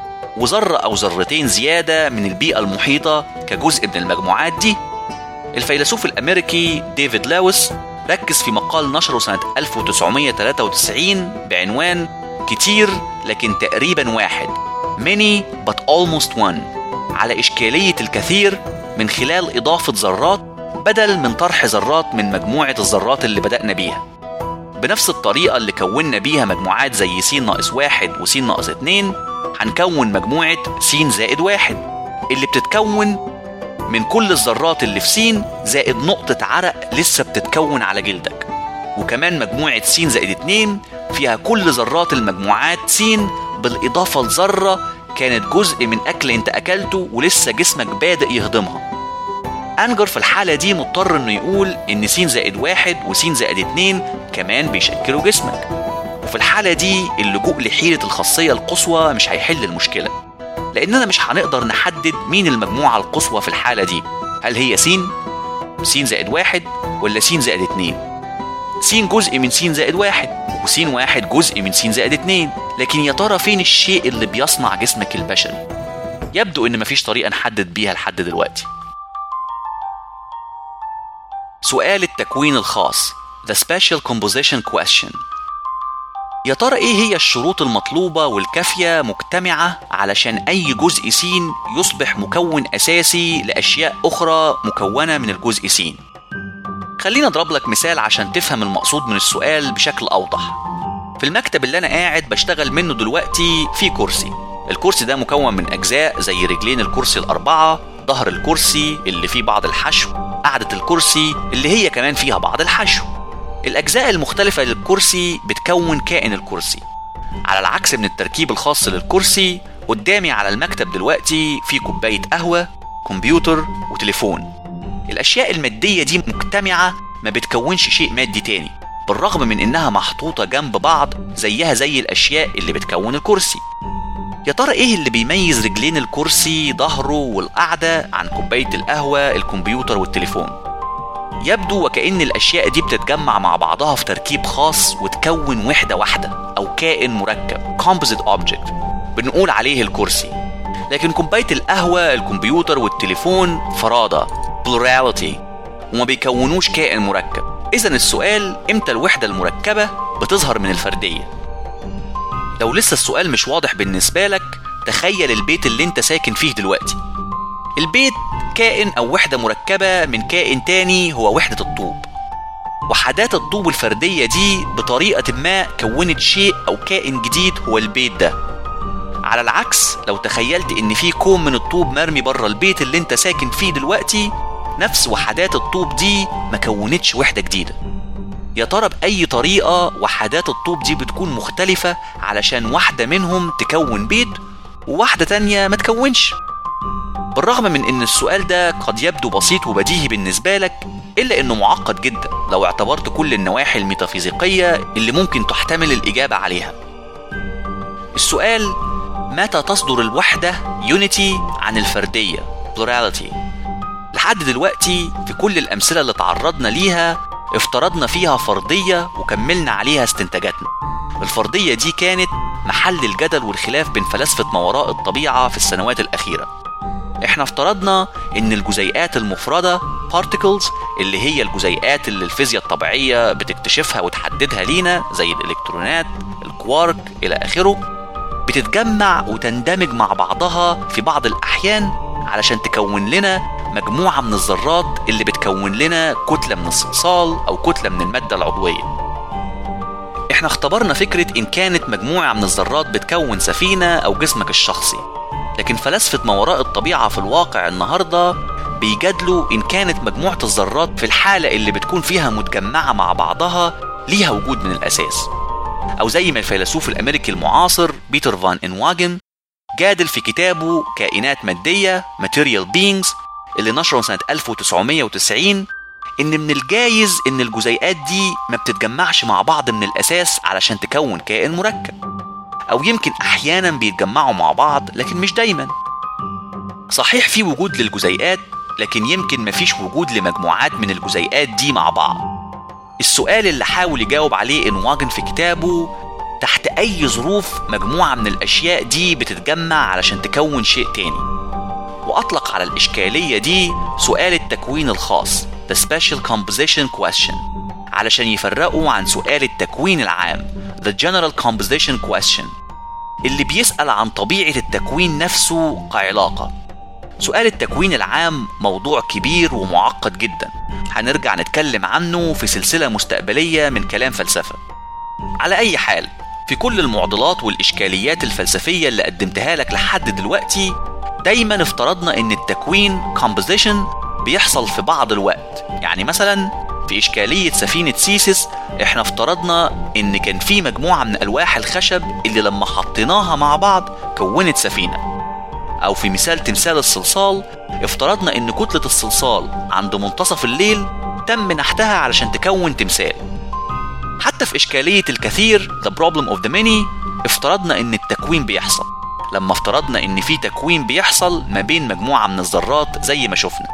وذرة أو ذرتين زيادة من البيئة المحيطة كجزء من المجموعات دي. الفيلسوف الأمريكي ديفيد لاوس ركز في مقال نشره سنة ألف وتسعمية وتلاتة وتسعين بعنوان كتير لكن تقريبا واحد many but almost one على إشكالية الكثير من خلال إضافة ذرات بدل من طرح ذرات من مجموعة الذرات اللي بدأنا بيها. بنفس الطريقة اللي كونا بيها مجموعات زي س ناقص واحد وس ناقص اتنين، هنكون مجموعة س زائد واحد اللي بتتكون من كل الذرات اللي في س زائد نقطة عرق لسه بتتكون على جلدك، وكمان مجموعة س زائد اتنين فيها كل ذرات المجموعات س بالإضافة لذرة كانت جزء من أكل انت أكلته ولسه جسمك بادئ يهضمها. أنجر في الحالة دي مضطر إنه يقول إن س زائد واحد وس زائد اتنين كمان بيشكلوا جسمك، وفي الحالة دي اللجوء لحيلة الخاصية القصوى مش هيحل المشكلة، لأننا مش هنقدر نحدد مين المجموعة القصوى في الحالة دي، هل هي س س زائد واحد ولا س زائد اتنين. س جزء من س زائد واحد وس واحد جزء من س زائد اتنين، لكن يا ترى فين الشيء اللي بيصنع جسمك البشري؟ يبدو إن مفيش طريقة نحدد بيها لحد دلوقتي. سؤال التكوين الخاص The Special Composition Question. يا ترى إيه هي الشروط المطلوبة والكافية مجتمعة علشان أي جزء س يصبح مكون أساسي لأشياء أخرى مكونة من الجزء س؟ خلينا أضرب لك مثال عشان تفهم المقصود من السؤال بشكل أوضح. في المكتب اللي أنا قاعد بشتغل منه دلوقتي في كرسي، الكرسي ده مكون من أجزاء زي رجلين الكرسي الأربعة، ظهر الكرسي اللي فيه بعض الحشو، قاعدة الكرسي اللي هي كمان فيها بعض الحشو. الأجزاء المختلفة للكرسي بتكون كائن الكرسي. على العكس من التركيب الخاص للكرسي، قدامي على المكتب دلوقتي في كوباية قهوة، كمبيوتر وتليفون. الأشياء المادية دي مجتمعة ما بتكونش شيء مادي تاني، بالرغم من إنها محطوطة جنب بعض زيها زي الأشياء اللي بتكون الكرسي. يا ترى إيه اللي بيميز رجلين الكرسي، ظهره والقعدة عن كوباية القهوة، الكمبيوتر والتليفون؟ يبدو وكأن الأشياء دي بتتجمع مع بعضها في تركيب خاص وتكون وحدة واحدة أو كائن مركب composite object بنقول عليه الكرسي. لكن كوباية القهوة، الكمبيوتر والتليفون فرادة plurality وما بيكونوش كائن مركب. إذن السؤال إمتى الوحدة المركبة بتظهر من الفردية؟ لو لسه السؤال مش واضح بالنسبة لك، تخيل البيت اللي انت ساكن فيه دلوقتي. البيت كائن أو وحدة مركبة من كائن تاني هو وحدة الطوب. وحدات الطوب الفردية دي بطريقة ما كونت شيء أو كائن جديد هو البيت ده. على العكس، لو تخيلت إن في كوم من الطوب مرمي بره البيت اللي انت ساكن فيه دلوقتي، نفس وحدات الطوب دي ما كونتش وحدة جديدة. يا ترى بأي طريقة وحدات الطوب دي بتكون مختلفة علشان واحدة منهم تكون بيت وواحدة تانية ما تكونش؟ بالرغم من ان السؤال ده قد يبدو بسيط وبديهي بالنسبة لك، إلا إنه معقد جدا لو اعتبرت كل النواحي الميتافيزيقية اللي ممكن تحتمل الإجابة عليها. السؤال: متى تصدر الوحدة يونيتي عن الفردية بلوراليتي؟ لحد دلوقتي في كل الأمثلة اللي تعرضنا ليها افترضنا فيها فرضية وكملنا عليها استنتاجاتنا. الفرضية دي كانت محل الجدل والخلاف بين فلاسفة ما وراء الطبيعة في السنوات الأخيرة. احنا افترضنا ان الجزيئات المفردة particles، اللي هي الجزيئات اللي الفيزياء الطبيعية بتكتشفها وتحددها لينا زي الإلكترونات، الكوارك إلى آخره، بتتجمع وتندمج مع بعضها في بعض الأحيان علشان تكون لنا مجموعة من الذرات اللي بتكون لنا كتلة من الصلصال أو كتلة من المادة العضوية. احنا اختبرنا فكرة إن كانت مجموعة من الذرات بتكون سفينة أو جسمك الشخصي، لكن فلاسفة ما وراء الطبيعة في الواقع النهاردة بيجادلوا إن كانت مجموعة الذرات في الحالة اللي بتكون فيها متجمعة مع بعضها ليها وجود من الأساس، أو زي ما الفيلسوف الأمريكي المعاصر بيتر فان إنواجن جادل في كتابه كائنات مادية Material Beings اللي نشره سنة ألف وتسعمية وتسعين، إن من الجايز إن الجزيئات دي ما بتتجمعش مع بعض من الأساس علشان تكون كائن مركب، أو يمكن أحيانا بيتجمعوا مع بعض لكن مش دايما. صحيح في وجود للجزيئات، لكن يمكن مفيش وجود لمجموعات من الجزيئات دي مع بعض. السؤال اللي حاول يجاوب عليه إنواجن في كتابه: تحت أي ظروف مجموعة من الأشياء دي بتتجمع علشان تكون شيء تاني؟ وأطلق على الإشكالية دي سؤال التكوين الخاص The Special Composition Question، علشان يفرقوا عن سؤال التكوين العام The General Composition Question اللي بيسأل عن طبيعة التكوين نفسه كعلاقة. سؤال التكوين العام موضوع كبير ومعقد جدا، هنرجع نتكلم عنه في سلسلة مستقبلية من كلام فلسفة. على أي حال، في كل المعضلات والإشكاليات الفلسفية اللي قدمتها لك لحد دلوقتي، دايما افترضنا ان التكوين composition بيحصل في بعض الوقت. يعني مثلا في إشكالية سفينة سيسس احنا افترضنا ان كان في مجموعة من ألواح الخشب اللي لما حطيناها مع بعض كونت سفينة. او في مثال تمثال الصلصال افترضنا ان كتلة الصلصال عند منتصف الليل تم نحتها علشان تكون تمثال. حتى في إشكالية الكثير The Problem of the Many افترضنا ان التكوين بيحصل لما افترضنا ان في تكوين بيحصل ما بين مجموعة من الذرات زي ما شفنا.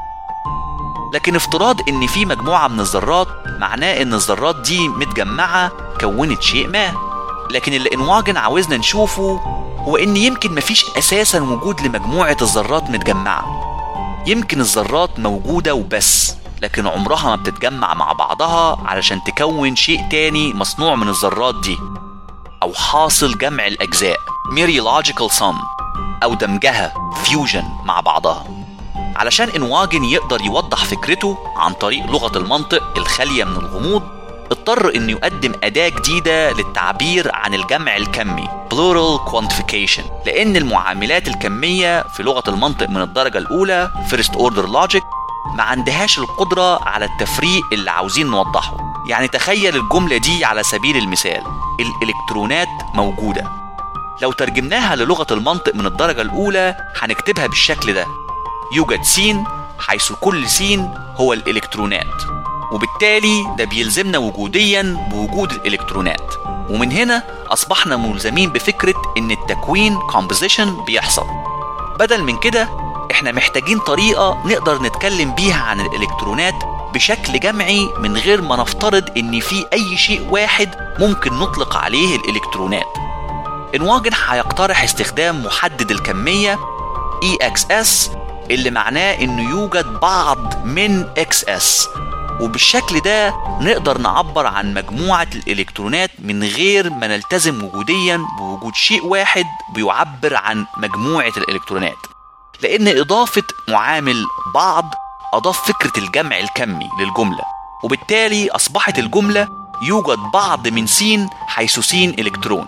لكن افتراض ان في مجموعة من الذرات معناه ان الذرات دي متجمعة كونت شيء ما. لكن اللي إنواجن عاوزنا نشوفه هو ان يمكن مفيش اساسا وجود لمجموعة الذرات متجمعة. يمكن الذرات موجودة وبس، لكن عمرها ما بتتجمع مع بعضها علشان تكون شيء تاني مصنوع من الذرات دي، أو حاصل جمع الأجزاء Mereological sum، أو دمجها fusion مع بعضها. علشان إنواجن يقدر يوضح فكرته عن طريق لغة المنطق الخالية من الغموض، اضطر إنه يقدم أداة جديدة للتعبير عن الجمع الكمي Plural Quantification، لأن المعاملات الكمية في لغة المنطق من الدرجة الأولى First Order Logic ما عندهاش القدرة على التفريق اللي عاوزين نوضحه. يعني تخيل الجملة دي على سبيل المثال: الإلكترونات موجودة. لو ترجمناها للغة المنطق من الدرجة الأولى هنكتبها بالشكل ده: يوجد سين حيث كل سين هو الإلكترونات، وبالتالي ده بيلزمنا وجوديا بوجود الإلكترونات. ومن هنا أصبحنا ملزمين بفكرة إن التكوين composition بيحصل. بدل من كده إحنا محتاجين طريقة نقدر نتكلم بيها عن الإلكترونات بشكل جمعي من غير ما نفترض إن في أي شيء واحد ممكن نطلق عليه الإلكترونات. إنواجن هيقترح استخدام محدد الكمية إي إكس إس اللي معناه إنه يوجد بعض من إكس إس، وبالشكل ده نقدر نعبر عن مجموعة الإلكترونات من غير ما نلتزم وجوديا بوجود شيء واحد بيعبر عن مجموعة الإلكترونات، لأن إضافة معامل بعض أضاف فكرة الجمع الكمي للجملة، وبالتالي أصبحت الجملة يوجد بعض من س حيث س إلكترون.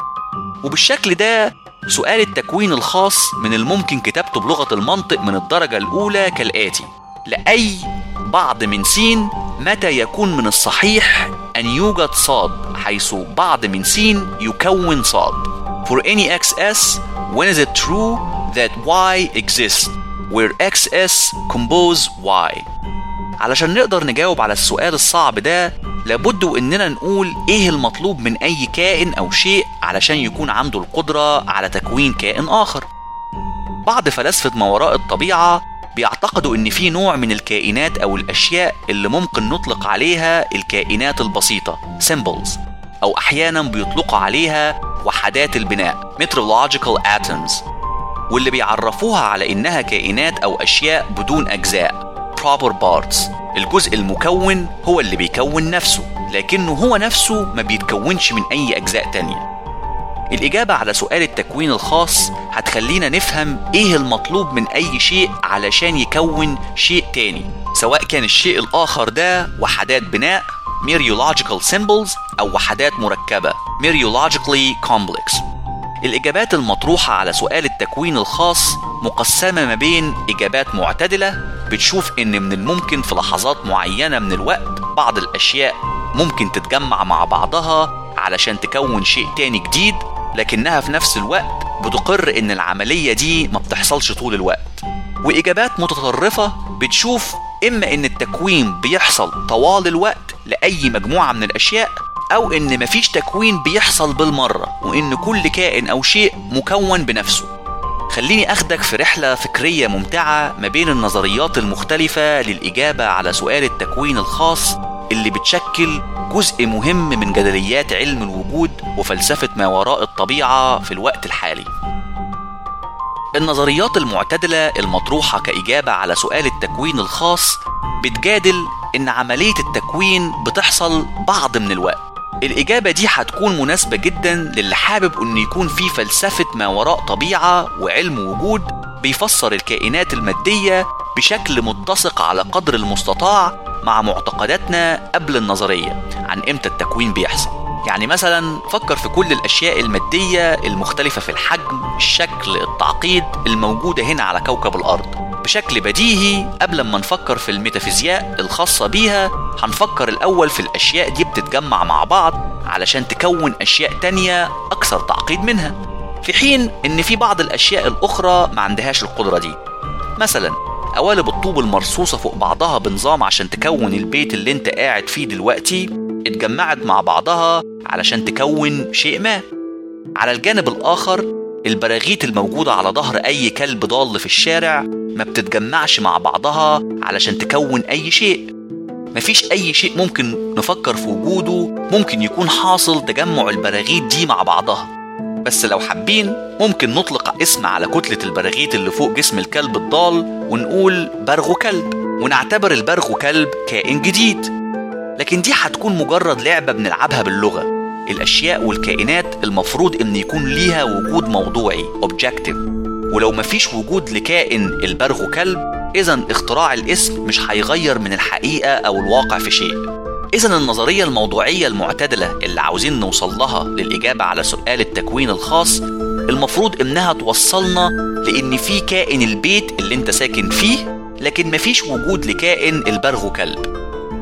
وبالشكل ده سؤال التكوين الخاص من الممكن كتابته بلغة المنطق من الدرجة الأولى كالآتي: لأي بعض من س متى يكون من الصحيح أن يوجد صاد حيث بعض من س يكون صاد. For any xs, when is it true that y exists where xs compose y؟ علشان نقدر نجاوب على السؤال الصعب ده لابد إننا نقول إيه المطلوب من أي كائن أو شيء علشان يكون عنده القدرة على تكوين كائن آخر. بعض فلاسفة ما وراء الطبيعة بيعتقدوا إن في نوع من الكائنات أو الأشياء اللي ممكن نطلق عليها الكائنات البسيطة symbols، أو أحيانا بيطلقوا عليها وحدات البناء meteorological atoms، واللي بيعرفوها على إنها كائنات أو أشياء بدون أجزاء proper parts. الجزء المكون هو اللي بيكون نفسه، لكنه هو نفسه ما بيتكونش من أي أجزاء تانية. الإجابة على سؤال التكوين الخاص هتخلينا نفهم إيه المطلوب من أي شيء علشان يكون شيء تاني، سواء كان الشيء الآخر ده وحدات بناء meteorological symbols أو وحدات مركبة meteorologically complex. الإجابات المطروحة على سؤال التكوين الخاص مقسمة ما بين إجابات معتدلة بتشوف إن من الممكن في لحظات معينة من الوقت بعض الأشياء ممكن تتجمع مع بعضها علشان تكون شيء تاني جديد، لكنها في نفس الوقت بتقر إن العملية دي ما بتحصلش طول الوقت. وإجابات متطرفة بتشوف إما إن التكوين بيحصل طوال الوقت لأي مجموعة من الأشياء، أو إن مفيش تكوين بيحصل بالمرة وإن كل كائن أو شيء مكون بنفسه. خليني أخدك في رحلة فكرية ممتعة ما بين النظريات المختلفة للإجابة على سؤال التكوين الخاص اللي بتشكل جزء مهم من جدليات علم الوجود وفلسفة ما وراء الطبيعة في الوقت الحالي. النظريات المعتدلة المطروحة كإجابة على سؤال التكوين الخاص بتجادل إن عملية التكوين بتحصل بعض من الوقت. الإجابة دي هتكون مناسبة جدا للي حابب إن يكون في فلسفة ما وراء طبيعة وعلم وجود بيفسر الكائنات المادية بشكل متسق على قدر المستطاع مع معتقداتنا قبل النظرية عن إمتى التكوين بيحصل. يعني مثلا فكر في كل الأشياء المادية المختلفة في الحجم، الشكل، التعقيد الموجودة هنا على كوكب الأرض. بشكل بديهي قبل ما نفكر في الميتافيزياء الخاصة بيها هنفكر الأول في الأشياء دي بتتجمع مع بعض علشان تكون أشياء تانية أكثر تعقيد منها، في حين إن في بعض الأشياء الأخرى ما عندهاش القدرة دي. مثلا قوالب الطوب المرصوصة فوق بعضها بنظام عشان تكون البيت اللي انت قاعد فيه دلوقتي اتجمعت مع بعضها علشان تكون شيء ما. على الجانب الآخر البراغيث الموجودة على ظهر أي كلب ضال في الشارع ما بتتجمعش مع بعضها علشان تكون أي شيء. مفيش أي شيء ممكن نفكر في وجوده ممكن يكون حاصل تجمع البراغيث دي مع بعضها. بس لو حابين ممكن نطلق اسم على كتلة البراغيث اللي فوق جسم الكلب الضال ونقول برغو كلب، ونعتبر البرغو كلب كائن جديد. لكن دي هتكون مجرد لعبة بنلعبها باللغة. الأشياء والكائنات المفروض إن يكون ليها وجود موضوعي objective، ولو مفيش وجود لكائن البرغو كلب إذن اختراع الاسم مش هيغير من الحقيقة أو الواقع في شيء. إذن النظرية الموضوعية المعتدلة اللي عاوزين نوصل لها للإجابة على سؤال التكوين الخاص المفروض إنها توصلنا لأن في كائن البيت اللي انت ساكن فيه، لكن مفيش وجود لكائن البرغو كلب.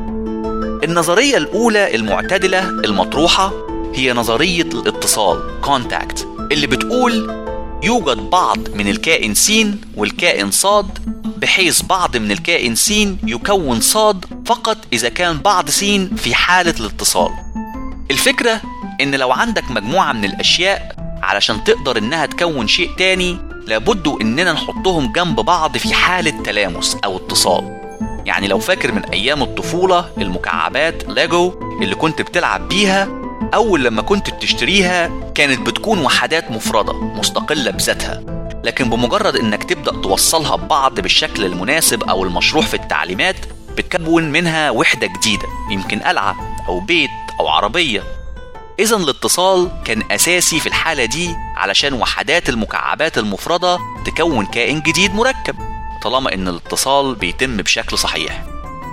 النظرية الأولى المعتدلة المطروحة هي نظرية الاتصال contact، اللي بتقول يوجد بعض من الكائن س والكائن صاد، بحيث بعض من الكائن س يكون صاد فقط إذا كان بعض س في حالة الاتصال. الفكرة إن لو عندك مجموعة من الأشياء علشان تقدر إنها تكون شيء تاني لابد إننا نحطهم جنب بعض في حالة تلامس أو اتصال. يعني لو فاكر من أيام الطفولة المكعبات ليجو اللي كنت بتلعب بيها، أول لما كنت بتشتريها كانت بتكون وحدات مفردة مستقلة بذاتها، لكن بمجرد إنك تبدأ توصلها ببعض بالشكل المناسب أو المشروح في التعليمات بتكون منها وحدة جديدة، يمكن قلعة أو بيت أو عربية. إذن الاتصال كان أساسي في الحالة دي علشان وحدات المكعبات المفردة تكون كائن جديد مركب، طالما إن الاتصال بيتم بشكل صحيح.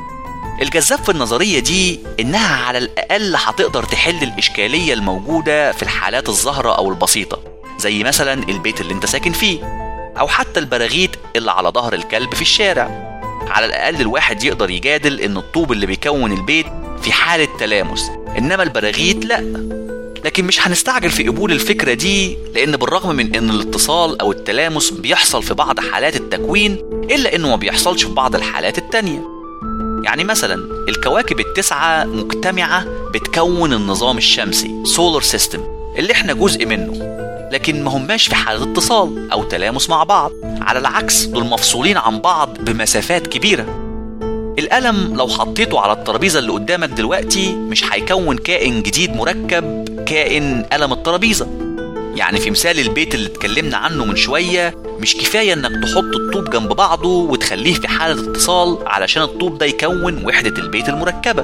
الجذاب في النظرية دي إنها على الأقل هتقدر تحل الإشكالية الموجودة في الحالات الظاهرة أو البسيطة، زي مثلا البيت اللي انت ساكن فيه، أو حتى البراغيث اللي على ظهر الكلب في الشارع. على الأقل الواحد يقدر يجادل إن الطوب اللي بيكون البيت في حالة تلامس، إنما البراغيث لأ. لكن مش هنستعجل في قبول الفكرة دي، لأن بالرغم من إن الاتصال أو التلامس بيحصل في بعض حالات التكوين، إلا إنه ما بيحصلش في بعض الحالات التانية. يعني مثلا الكواكب التسعة مجتمعة بتكون النظام الشمسي Solar System اللي احنا جزء منه، لكن ما هماش في حالة اتصال أو تلامس مع بعض. على العكس دول مفصولين عن بعض بمسافات كبيرة. القلم لو حطيته على الترابيزة اللي قدامك دلوقتي مش هيكون كائن جديد مركب كائن قلم الترابيزة. يعني في مثال البيت اللي اتكلمنا عنه من شوية، مش كفاية انك تحط الطوب جنب بعضه وتخليه في حالة اتصال علشان الطوب ده يكون وحدة البيت المركبة.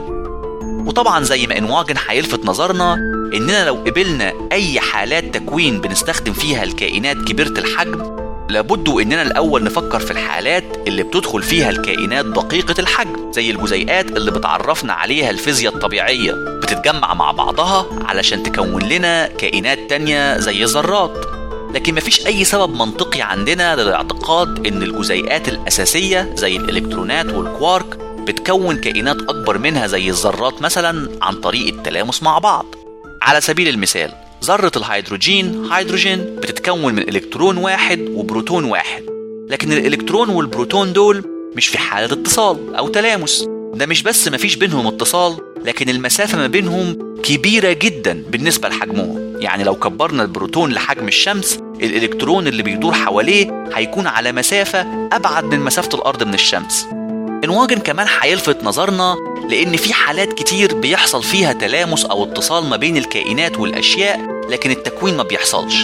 وطبعا زي ما انواجن هيلفت نظرنا اننا لو قبلنا اي حالات تكوين بنستخدم فيها الكائنات كبيرة الحجم، لابد اننا الاول نفكر في الحالات اللي بتدخل فيها الكائنات دقيقة الحجم، زي الجزيئات اللي بتعرفنا عليها الفيزياء الطبيعية، بتتجمع مع بعضها علشان تكون لنا كائنات تانية زي الذرات. لكن مفيش اي سبب منطقي عندنا للاعتقاد ان الجزيئات الاساسية زي الالكترونات والكوارك بتكون كائنات اكبر منها زي الذرات مثلا عن طريق التلامس مع بعض. على سبيل المثال ذرة الهيدروجين هيدروجين بتتكون من إلكترون واحد وبروتون واحد، لكن الإلكترون والبروتون دول مش في حالة اتصال أو تلامس. ده مش بس مفيش بينهم اتصال، لكن المسافة ما بينهم كبيرة جدا بالنسبة لحجمهم. يعني لو كبرنا البروتون لحجم الشمس، الإلكترون اللي بيدور حواليه هيكون على مسافة أبعد من مسافة الأرض من الشمس. انواجن كمان هيلفت نظرنا لأن في حالات كتير بيحصل فيها تلامس أو اتصال ما بين الكائنات والأشياء، لكن التكوين ما بيحصلش.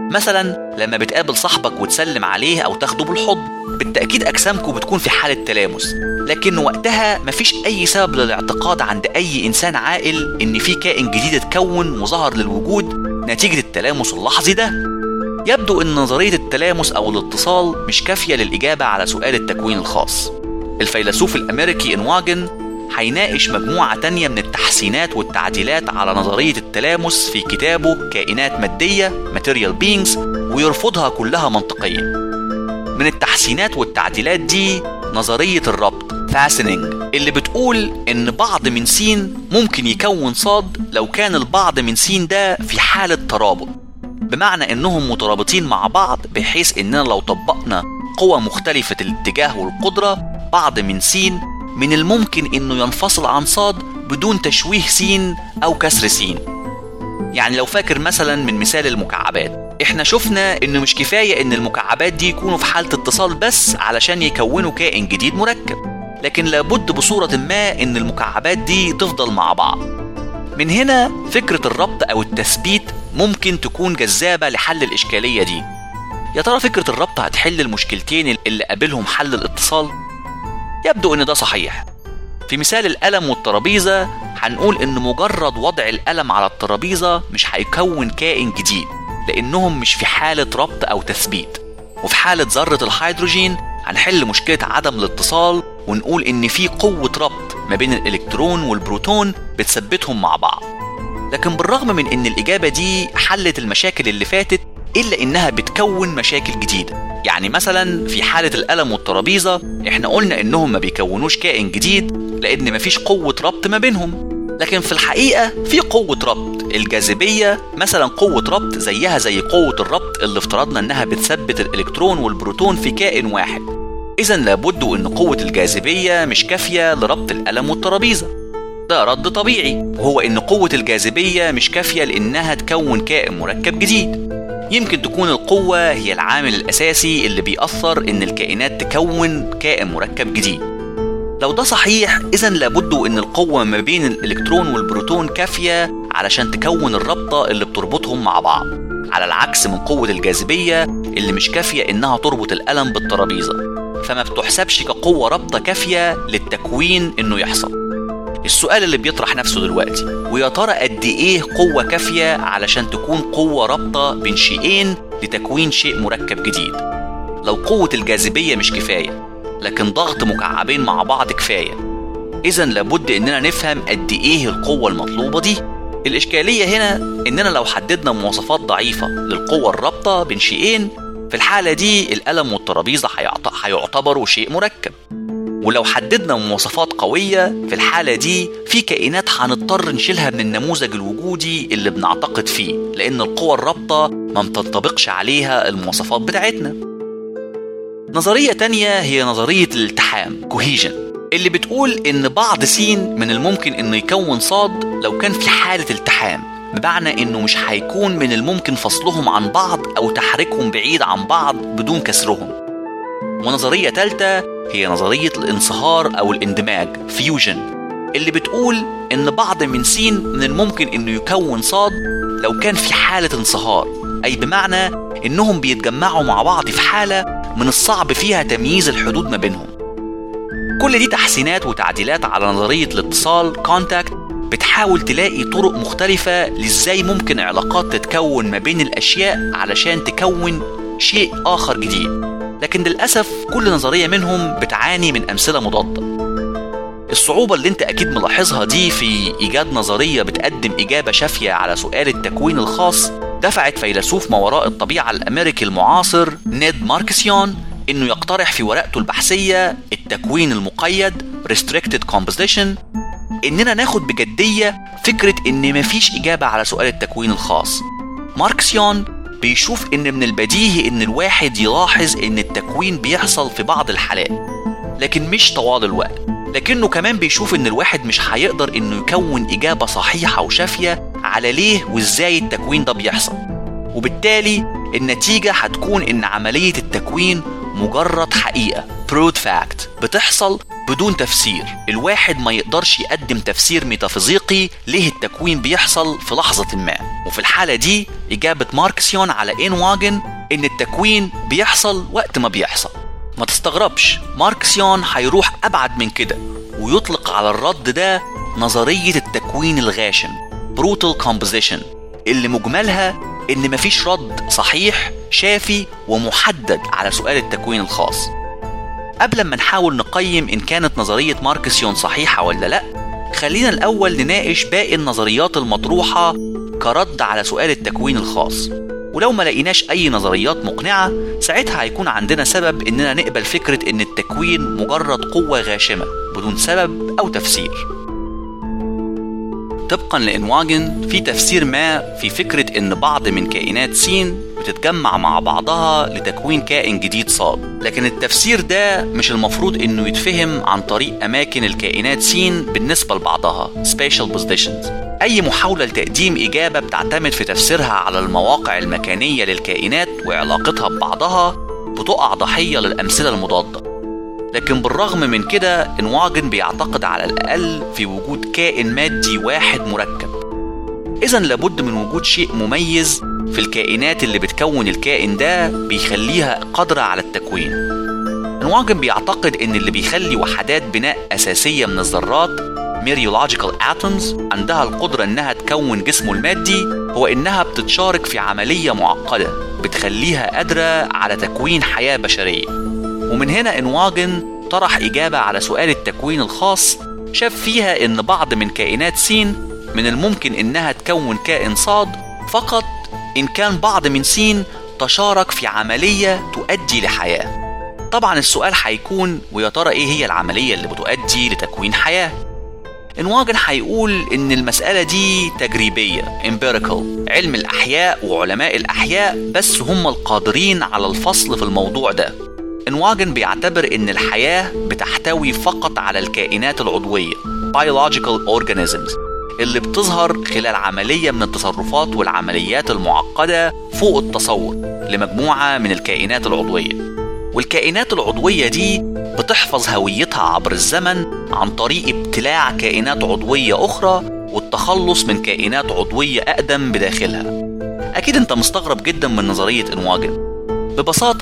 مثلا لما بتقابل صاحبك وتسلم عليه أو تاخده بالحضن، بالتأكيد أجسامكم بتكون في حالة تلامس، لكن وقتها مفيش أي سبب للاعتقاد عند أي إنسان عاقل إن في كائن جديد اتكون وظهر للوجود نتيجة التلامس اللحظي ده. يبدو أن نظرية التلامس أو الاتصال مش كافية للإجابة على سؤال التكوين الخاص. الفيلسوف الأمريكي انواجن هيناقش مجموعة تانية من التحسينات والتعديلات على نظرية التلامس في كتابه كائنات مادية Material Beings، ويرفضها كلها منطقيا. من التحسينات والتعديلات دي نظرية الربط Fastening، اللي بتقول إن بعض من سين ممكن يكون صاد لو كان البعض من سين ده في حالة ترابط، بمعنى إنهم مترابطين مع بعض، بحيث إننا لو طبقنا قوة مختلفة الاتجاه والقدرة، بعض من سين من الممكن إنه ينفصل عن صاد بدون تشويه سين أو كسر سين. يعني لو فاكر مثلا من مثال المكعبات، إحنا شفنا إنه مش كفاية إن المكعبات دي يكونوا في حالة اتصال بس علشان يكونوا كائن جديد مركب، لكن لابد بصورة ما إن المكعبات دي تفضل مع بعض. من هنا فكرة الربط أو التثبيت ممكن تكون جذابة لحل الإشكالية دي. يا ترى فكرة الربط هتحل المشكلتين اللي قابلهم حل الاتصال؟ يبدو ان ده صحيح. في مثال القلم والترابيزة هنقول ان مجرد وضع القلم على الترابيزة مش هيكون كائن جديد، لانهم مش في حالة ربط او تثبيت. وفي حالة ذرة الهيدروجين هنحل مشكلة عدم الاتصال ونقول ان في قوة ربط ما بين الالكترون والبروتون بتثبتهم مع بعض. لكن بالرغم من ان الاجابة دي حلت المشاكل اللي فاتت، إلا إنها بتكون مشاكل جديدة. يعني مثلا في حالة القلم والترابيزة إحنا قلنا إنهم ما بيكونوش كائن جديد لأن مفيش قوة ربط ما بينهم، لكن في الحقيقة في قوة ربط. الجاذبية مثلا قوة ربط زيها زي قوة الربط اللي افترضنا إنها بتثبت الإلكترون والبروتون في كائن واحد. إذن لابد إن قوة الجاذبية مش كافية لربط القلم والترابيزة. ده رد طبيعي، وهو إن قوة الجاذبية مش كافية لإنها تكون كائن مركب جديد. يمكن تكون القوة هي العامل الأساسي اللي بيأثر إن الكائنات تكون كائن مركب جديد. لو ده صحيح، إذن لابد إن القوة ما بين الإلكترون والبروتون كافية علشان تكون الربطة اللي بتربطهم مع بعض، على العكس من قوة الجاذبية اللي مش كافية إنها تربط القلم بالترابيزة. فما بتحسبش كقوة رابطة كافية للتكوين إنه يحصل. السؤال اللي بيطرح نفسه دلوقتي، ويا ترى قد إيه قوة كافية علشان تكون قوة رابطة بين شيئين لتكوين شيء مركب جديد؟ لو قوة الجاذبية مش كفاية لكن ضغط مكعبين مع بعض كفاية، إذن لابد إننا نفهم قد إيه القوة المطلوبة دي. الإشكالية هنا إننا لو حددنا مواصفات ضعيفة للقوة الرابطة بين شيئين، في الحالة دي القلم والترابيزة هيعتبروا شيء مركب. ولو حددنا مواصفات قوية، في الحالة دي في كائنات هنضطر نشيلها من النموذج الوجودي اللي بنعتقد فيه، لأن القوة الرابطة ما بتنطبقش عليها المواصفات بتاعتنا. نظرية تانية هي نظرية الالتحام cohesion، اللي بتقول إن بعض سين من الممكن إنه يكون صاد لو كان في حالة التحام، بمعنى إنه مش هيكون من الممكن فصلهم عن بعض أو تحريكهم بعيد عن بعض بدون كسرهم. ونظرية ثالثة هي نظرية الانصهار أو الاندماج fusion، اللي بتقول إن بعض من سين من الممكن إنه يكون صاد لو كان في حالة انصهار، أي بمعنى إنهم بيتجمعوا مع بعض في حالة من الصعب فيها تمييز الحدود ما بينهم. كل دي تحسينات وتعديلات على نظرية الاتصال contact، بتحاول تلاقي طرق مختلفة لإزاي ممكن علاقات تتكون ما بين الأشياء علشان تكون شيء آخر جديد. لكن للأسف كل نظرية منهم بتعاني من أمثلة مضادة. الصعوبة اللي انت أكيد ملاحظها دي في إيجاد نظرية بتقدم إجابة شافية على سؤال التكوين الخاص دفعت فيلسوف ما وراء الطبيعة الأمريكي المعاصر نيد ماركسيون إنه يقترح في ورقته البحثية التكوين المقيد Restricted Composition إننا ناخد بجدية فكرة إن مفيش إجابة على سؤال التكوين الخاص. ماركسيون بيشوف إن من البديهي إن الواحد يلاحظ إن التكوين بيحصل في بعض الحالات لكن مش طوال الوقت، لكنه كمان بيشوف إن الواحد مش هيقدر إنه يكون إجابة صحيحة وشافية على ليه وإزاي التكوين ده بيحصل، وبالتالي النتيجة هتكون إن عملية التكوين مجرد حقيقة proved fact بتحصل بدون تفسير. الواحد ما يقدرش يقدم تفسير ميتافيزيقي ليه التكوين بيحصل في لحظة ما. وفي الحالة دي إجابة ماركسيون على إنواجن إن التكوين بيحصل وقت ما بيحصل. ما تستغربش ماركسيون هيروح أبعد من كده ويطلق على الرد ده نظرية التكوين الغاشم brutal composition، اللي مجملها إن مفيش رد صحيح شافي ومحدد على سؤال التكوين الخاص. قبل ما نحاول نقيم إن كانت نظرية ماركسيون صحيحة ولا لأ، خلينا الأول نناقش باقي النظريات المطروحة كرد على سؤال التكوين الخاص. ولو ما لقيناش أي نظريات مقنعة، ساعتها هيكون عندنا سبب إننا نقبل فكرة إن التكوين مجرد قوة غاشمة بدون سبب أو تفسير. طبقا لإنواجن، في تفسير ما في فكرة إن بعض من كائنات سين بتتجمع مع بعضها لتكوين كائن جديد صاد، لكن التفسير ده مش المفروض إنه يتفهم عن طريق أماكن الكائنات سين بالنسبة لبعضها spatial positions. أي محاولة لتقديم إجابة بتعتمد في تفسيرها على المواقع المكانية للكائنات وعلاقتها ببعضها بتقع ضحية للأمثلة المضادة. لكن بالرغم من كده، إنواجن بيعتقد على الأقل في وجود كائن مادي واحد مركب. إذن لابد من وجود شيء مميز في الكائنات اللي بتكون الكائن ده بيخليها قادرة على التكوين. إنواجن بيعتقد إن اللي بيخلي وحدات بناء أساسية من الذرات Mereological atoms عندها القدرة إنها تكون جسمه المادي هو إنها بتتشارك في عملية معقدة بتخليها قادرة على تكوين حياة بشرية. ومن هنا إنواجن طرح إجابة على سؤال التكوين الخاص شاف فيها إن بعض من كائنات سين من الممكن إنها تكون كائن صاد فقط إن كان بعض من سين تشارك في عملية تؤدي لحياة. طبعا السؤال هيكون ويا ترى إيه هي العملية اللي بتؤدي لتكوين حياة؟ إنواجن هيقول إن المسألة دي تجريبية empirical، علم الأحياء وعلماء الأحياء بس هم القادرين على الفصل في الموضوع ده. إنواجن بيعتبر إن الحياة بتحتوي فقط على الكائنات العضوية biological organisms اللي بتظهر خلال عملية من التصرفات والعمليات المعقدة فوق التصور لمجموعة من الكائنات العضوية. والكائنات العضوية دي بتحفظ هويتها عبر الزمن عن طريق ابتلاع كائنات عضوية أخرى والتخلص من كائنات عضوية أقدم بداخلها. أكيد أنت مستغرب جدا من نظرية إنواجن. ببساطة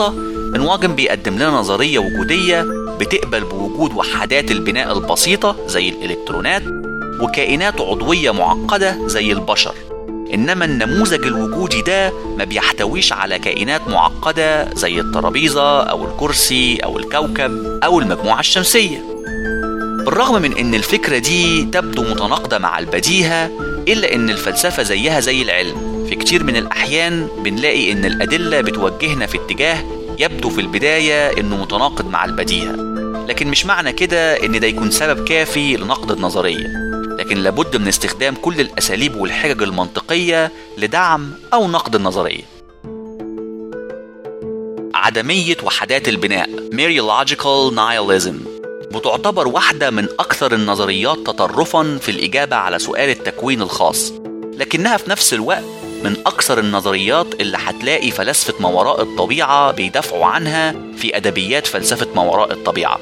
انواجن بيقدم لنا نظرية وجودية بتقبل بوجود وحدات البناء البسيطة زي الإلكترونات وكائنات عضوية معقدة زي البشر، إنما النموذج الوجودي ده ما بيحتويش على كائنات معقدة زي الترابيزة أو الكرسي أو الكوكب أو المجموعة الشمسية. بالرغم من إن الفكرة دي تبدو متناقضة مع البديهة، إلا إن الفلسفة زيها زي العلم، في كتير من الأحيان بنلاقي إن الأدلة بتوجهنا في اتجاه يبدو في البداية إنه متناقض مع البديهة، لكن مش معنى كده إن ده يكون سبب كافي لنقد النظرية، لكن لابد من استخدام كل الأساليب والحجج المنطقية لدعم أو نقد النظرية. عدمية وحدات البناء Mereological Nihilism بتعتبر واحدة من أكثر النظريات تطرفاً في الإجابة على سؤال التكوين الخاص، لكنها في نفس الوقت من أكثر النظريات اللي هتلاقي فلاسفة ما وراء الطبيعة بيدافعوا عنها في أدبيات فلسفة ما وراء الطبيعة.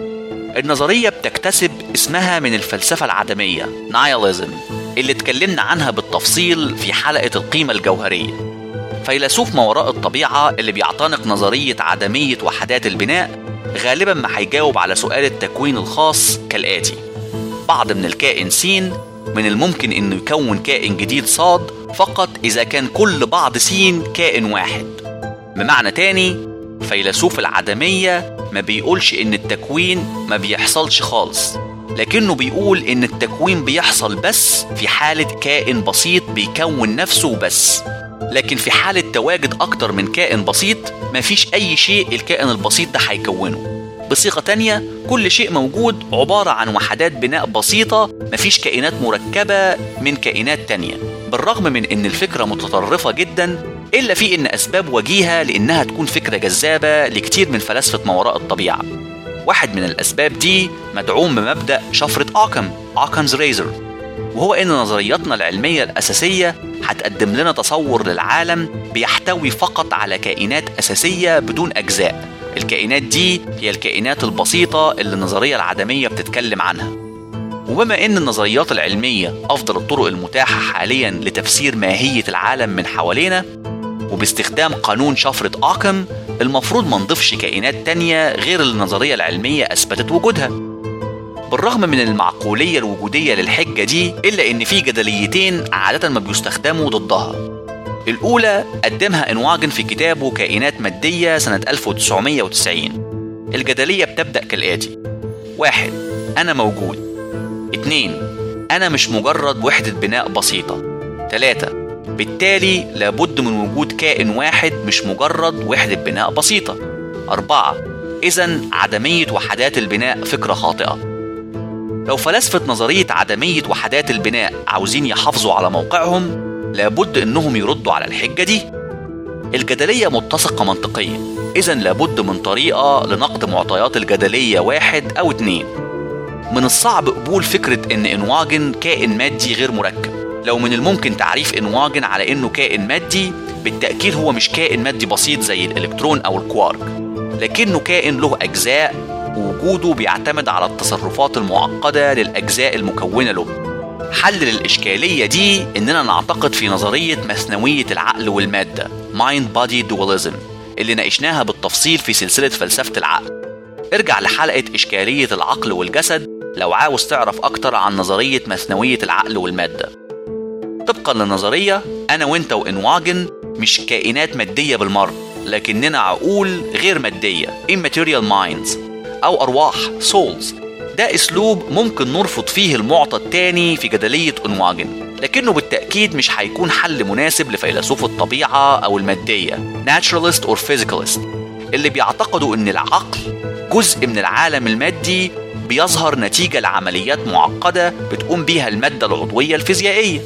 النظرية بتكتسب اسمها من الفلسفة العدمية Nihilism اللي اتكلمنا عنها بالتفصيل في حلقة القيمة الجوهرية. فيلسوف ما وراء الطبيعة اللي بيعتنق نظرية عدمية وحدات البناء غالبا ما هيجاوب على سؤال التكوين الخاص كالآتي: بعض من الكائن س من الممكن انه يكون كائن جديد صاد فقط اذا كان كل بعض س كائن واحد. بمعنى تاني، فيلسوف العدمية ما بيقولش ان التكوين ما بيحصلش خالص، لكنه بيقول ان التكوين بيحصل بس في حالة كائن بسيط بيكون نفسه بس، لكن في حالة تواجد أكتر من كائن بسيط مفيش أي شيء الكائن البسيط ده هيكونه. بصيغة تانية، كل شيء موجود عبارة عن وحدات بناء بسيطة، مفيش كائنات مركبة من كائنات تانية. بالرغم من إن الفكرة متطرفة جدا، إلا في إن أسباب وجيهة لإنها تكون فكرة جذابة لكتير من فلاسفة ما وراء الطبيعة. واحد من الأسباب دي مدعوم بمبدأ شفرة أوكام Occam's Razor، وهو إن نظرياتنا العلمية الأساسية هتقدم لنا تصور للعالم بيحتوي فقط على كائنات أساسية بدون أجزاء. الكائنات دي هي الكائنات البسيطة اللي النظرية العدمية بتتكلم عنها. وبما إن النظريات العلمية أفضل الطرق المتاحة حاليا لتفسير ماهية العالم من حوالينا، وباستخدام قانون شفرة أوكام، المفروض ما نضيفش كائنات تانية غير اللي النظرية العلمية أثبتت وجودها. بالرغم من المعقولية الوجودية للحجة دي، إلا إن في جدليتين عادة ما بيستخدموا ضدها. الأولى قدمها انواجن في كتابه كائنات مادية سنة ألف وتسعمية وتسعين. الجدلية بتبدأ كالآتي: واحد، أنا موجود. اتنين، أنا مش مجرد وحدة بناء بسيطة. تلاتة، بالتالي لابد من وجود كائن واحد مش مجرد وحدة بناء بسيطة. أربعة، إذن عدمية وحدات البناء فكرة خاطئة. لو فلاسفة نظرية عدمية وحدات البناء عاوزين يحافظوا على موقعهم، لابد إنهم يردوا على الحجة دي. الجدلية متسقة منطقيا، إذن لابد من طريقة لنقد معطيات الجدلية واحد أو اتنين. من الصعب قبول فكرة إن انواجن كائن مادي غير مركب. لو من الممكن تعريف انواجن على إنه كائن مادي، بالتأكيد هو مش كائن مادي بسيط زي الإلكترون أو الكوارك، لكنه كائن له أجزاء، ووجوده بيعتمد على التصرفات المعقدة للأجزاء المكونة له. حل للإشكالية دي إننا نعتقد في نظرية مثنوية العقل والمادة Mind Body Dualism اللي ناقشناها بالتفصيل في سلسلة فلسفة العقل. ارجع لحلقة إشكالية العقل والجسد لو عاوز تعرف أكتر عن نظرية مثنوية العقل والمادة. طبقا للنظرية، أنا وإنت وإنواجن مش كائنات مادية بالمرة، لكننا عقول غير مادية Immaterial Minds أو أرواح Souls. ده أسلوب ممكن نرفض فيه المعطى التاني في جدلية انواجن، لكنه بالتأكيد مش هيكون حل مناسب لفيلسوف الطبيعة أو المادية Naturalist or Physicalist اللي بيعتقدوا إن العقل جزء من العالم المادي بيظهر نتيجة لعمليات معقدة بتقوم بيها المادة العضوية الفيزيائية.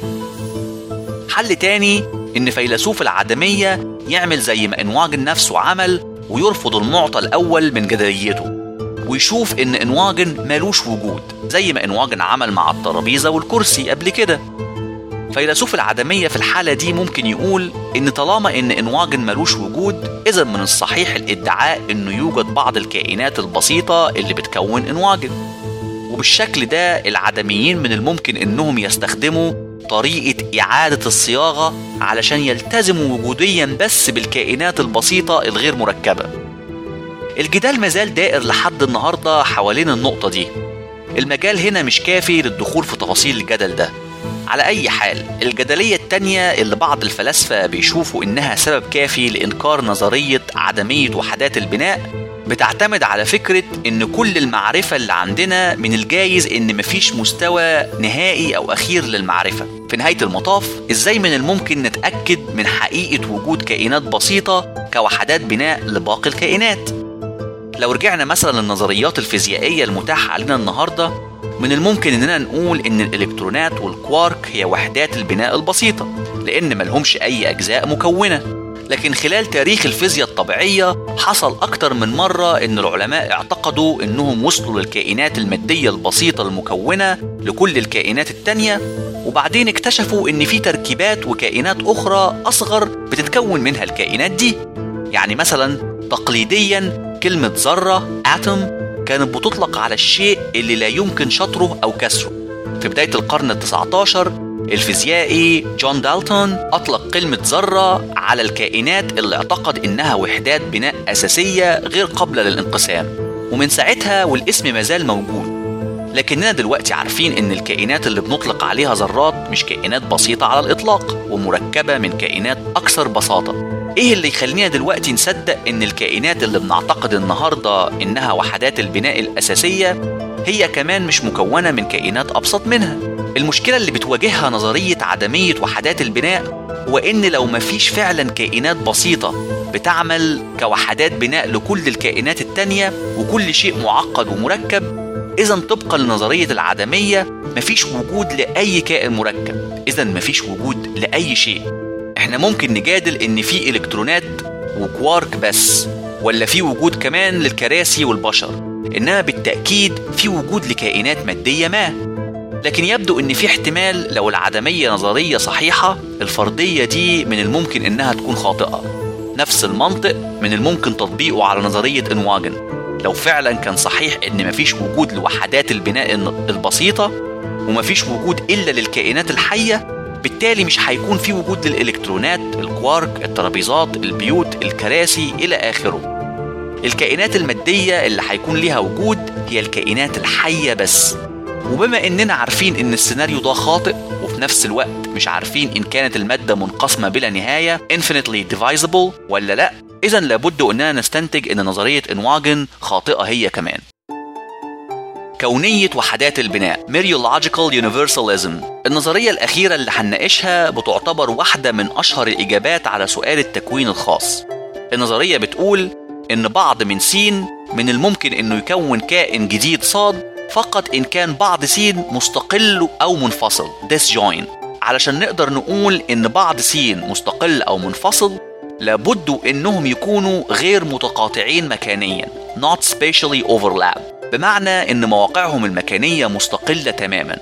حل تاني إن فيلسوف العدمية يعمل زي ما انواجن نفسه عمل ويرفض المعطى الأول من جدليته، ويشوف إن انواجن مالوش وجود زي ما انواجن عمل مع الترابيزة والكرسي قبل كده. فيلسوف العدمية في الحالة دي ممكن يقول إن طالما إن انواجن مالوش وجود، إذا من الصحيح الادعاء إنه يوجد بعض الكائنات البسيطة اللي بتكون انواجن. وبالشكل ده العدميين من الممكن إنهم يستخدموا طريقة إعادة الصياغة علشان يلتزموا وجوديا بس بالكائنات البسيطة الغير مركبة، الجدال مازال دائر لحد النهاردة حوالين النقطة دي. المجال هنا مش كافي للدخول في تفاصيل الجدل ده. على أي حال، الجدلية التانية اللي بعض الفلاسفة بيشوفوا إنها سبب كافي لإنكار نظرية عدمية وحدات البناء بتعتمد على فكرة إن كل المعرفة اللي عندنا من الجايز إن مفيش مستوى نهائي أو أخير للمعرفة. في نهاية المطاف، إزاي من الممكن نتأكد من حقيقة وجود كائنات بسيطة كوحدات بناء لباقي الكائنات؟ لو رجعنا مثلا للنظريات الفيزيائية المتاحة علينا النهاردة، من الممكن إننا نقول إن الإلكترونات والكوارك هي وحدات البناء البسيطة لأن ملهمش أي أجزاء مكونة. لكن خلال تاريخ الفيزياء الطبيعية حصل أكتر من مرة إن العلماء اعتقدوا إنهم وصلوا للكائنات المادية البسيطة المكونة لكل الكائنات التانية، وبعدين اكتشفوا إن في تركيبات وكائنات أخرى أصغر بتتكون منها الكائنات دي. يعني مثلا تقليديا كلمة ذرة atom كانت بتطلق على الشيء اللي لا يمكن شطره أو كسره. في بداية القرن التاسع عشر الفيزيائي جون دالتون أطلق كلمة ذرة على الكائنات اللي اعتقد إنها وحدات بناء أساسية غير قابلة للانقسام، ومن ساعتها والاسم مازال موجود. لكننا دلوقتي عارفين إن الكائنات اللي بنطلق عليها ذرات مش كائنات بسيطة على الإطلاق، ومركبة من كائنات أكثر بساطة. إيه اللي يخلينا دلوقتي نصدق إن الكائنات اللي بنعتقد النهاردة إنها وحدات البناء الأساسية هي كمان مش مكونة من كائنات أبسط منها؟ المشكلة اللي بتواجهها نظرية عدمية وحدات البناء هو إن لو مفيش فعلا كائنات بسيطة بتعمل كوحدات بناء لكل الكائنات التانية وكل شيء معقد ومركب، إذن طبقا لنظرية العدمية مفيش وجود لأي كائن مركب، إذن مفيش وجود لأي شيء. إحنا ممكن نجادل إن في إلكترونات وكوارك بس، ولا في وجود كمان للكراسي والبشر، إنما بالتأكيد في وجود لكائنات مادية ما. لكن يبدو إن في احتمال لو العدمية نظرية صحيحة، الفرضية دي من الممكن إنها تكون خاطئة. نفس المنطق من الممكن تطبيقه على نظرية إنواجن. لو فعلا كان صحيح إن مفيش وجود لوحدات البناء البسيطة ومفيش وجود إلا للكائنات الحية، بالتالي مش هيكون في وجود للإلكترونات، الكوارك، الترابيزات، البيوت، الكراسي إلى آخره. الكائنات المادية اللي هيكون ليها وجود هي الكائنات الحية بس. وبما إننا عارفين إن السيناريو ده خاطئ، وفي نفس الوقت مش عارفين إن كانت المادة منقسمة بلا نهاية infinitely divisible ولا لأ، إذن لابد أننا نستنتج إن نظرية إنواجن خاطئة هي كمان. كونية وحدات البناء Mereological Universalism. النظرية الأخيرة اللي هنناقشها بتعتبر واحدة من أشهر الإجابات على سؤال التكوين الخاص. النظرية بتقول إن بعض من س من الممكن إنه يكون كائن جديد صاد فقط إن كان بعض س مستقل أو منفصل disjoint. علشان نقدر نقول إن بعض س مستقل أو منفصل لابد إنهم يكونوا غير متقاطعين مكانيا not spatially overlap، بمعنى إن مواقعهم المكانية مستقلة تماما.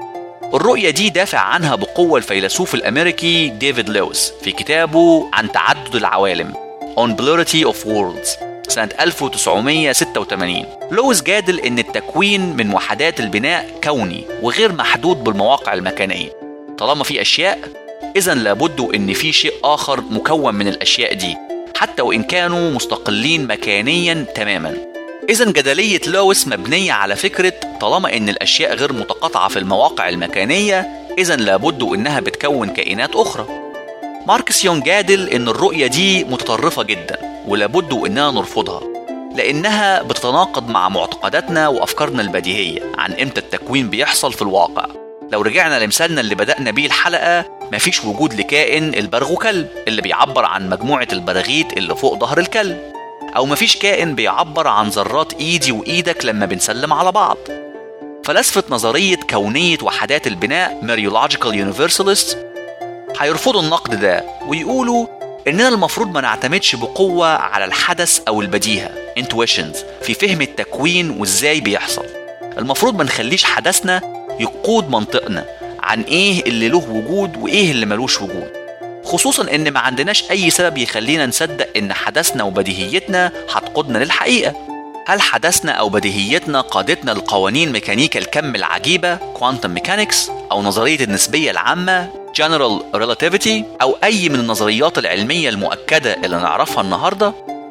الرؤية دي دافع عنها بقوة الفيلسوف الأمريكي ديفيد لويس في كتابه عن تعدد العوالم On Plurality of Worlds سنة ألف وتسعمية وستة وثمانين. لويس جادل إن التكوين من وحدات البناء كوني وغير محدود بالمواقع المكانية. طالما في أشياء، إذن لابد إن في شيء آخر مكون من الأشياء دي حتى وإن كانوا مستقلين مكانيا تماما. إذن جدلية لويس مبنية على فكرة طالما إن الأشياء غير متقاطعة في المواقع المكانية، إذن لابد إنها بتكون كائنات أخرى. ماركس يونغ جادل إن الرؤية دي متطرفة جدا ولابد إننا نرفضها، لأنها بتتناقض مع معتقداتنا وأفكارنا البديهية عن إمتى التكوين بيحصل في الواقع. لو رجعنا لمثالنا اللي بدأنا بيه الحلقة، مفيش وجود لكائن البرغ كلب اللي بيعبر عن مجموعة البراغيث اللي فوق ظهر الكلب، أو مفيش كائن بيعبر عن ذرات إيدي وإيدك لما بنسلم على بعض. فلسفة نظرية كونية وحدات البناء Mereological Universalists هيرفضوا النقد ده ويقولوا إننا المفروض ما نعتمدش بقوة على الحدث أو البديهة intuitions في فهم التكوين وإزاي بيحصل. المفروض ما نخليش حدثنا يقود منطقنا عن إيه اللي له وجود وإيه اللي ملوش وجود، خصوصا إن ما عندناش أي سبب يخلينا نصدق إن حدثنا وبديهيتنا هتقودنا للحقيقة. هل حدثنا أو بديهيتنا قادتنا لقوانين ميكانيكا الكم العجيبة quantum mechanics أو نظرية النسبية العامة general relativity أو أي من النظريات العلمية المؤكدة اللي نعرفها النهاردة؟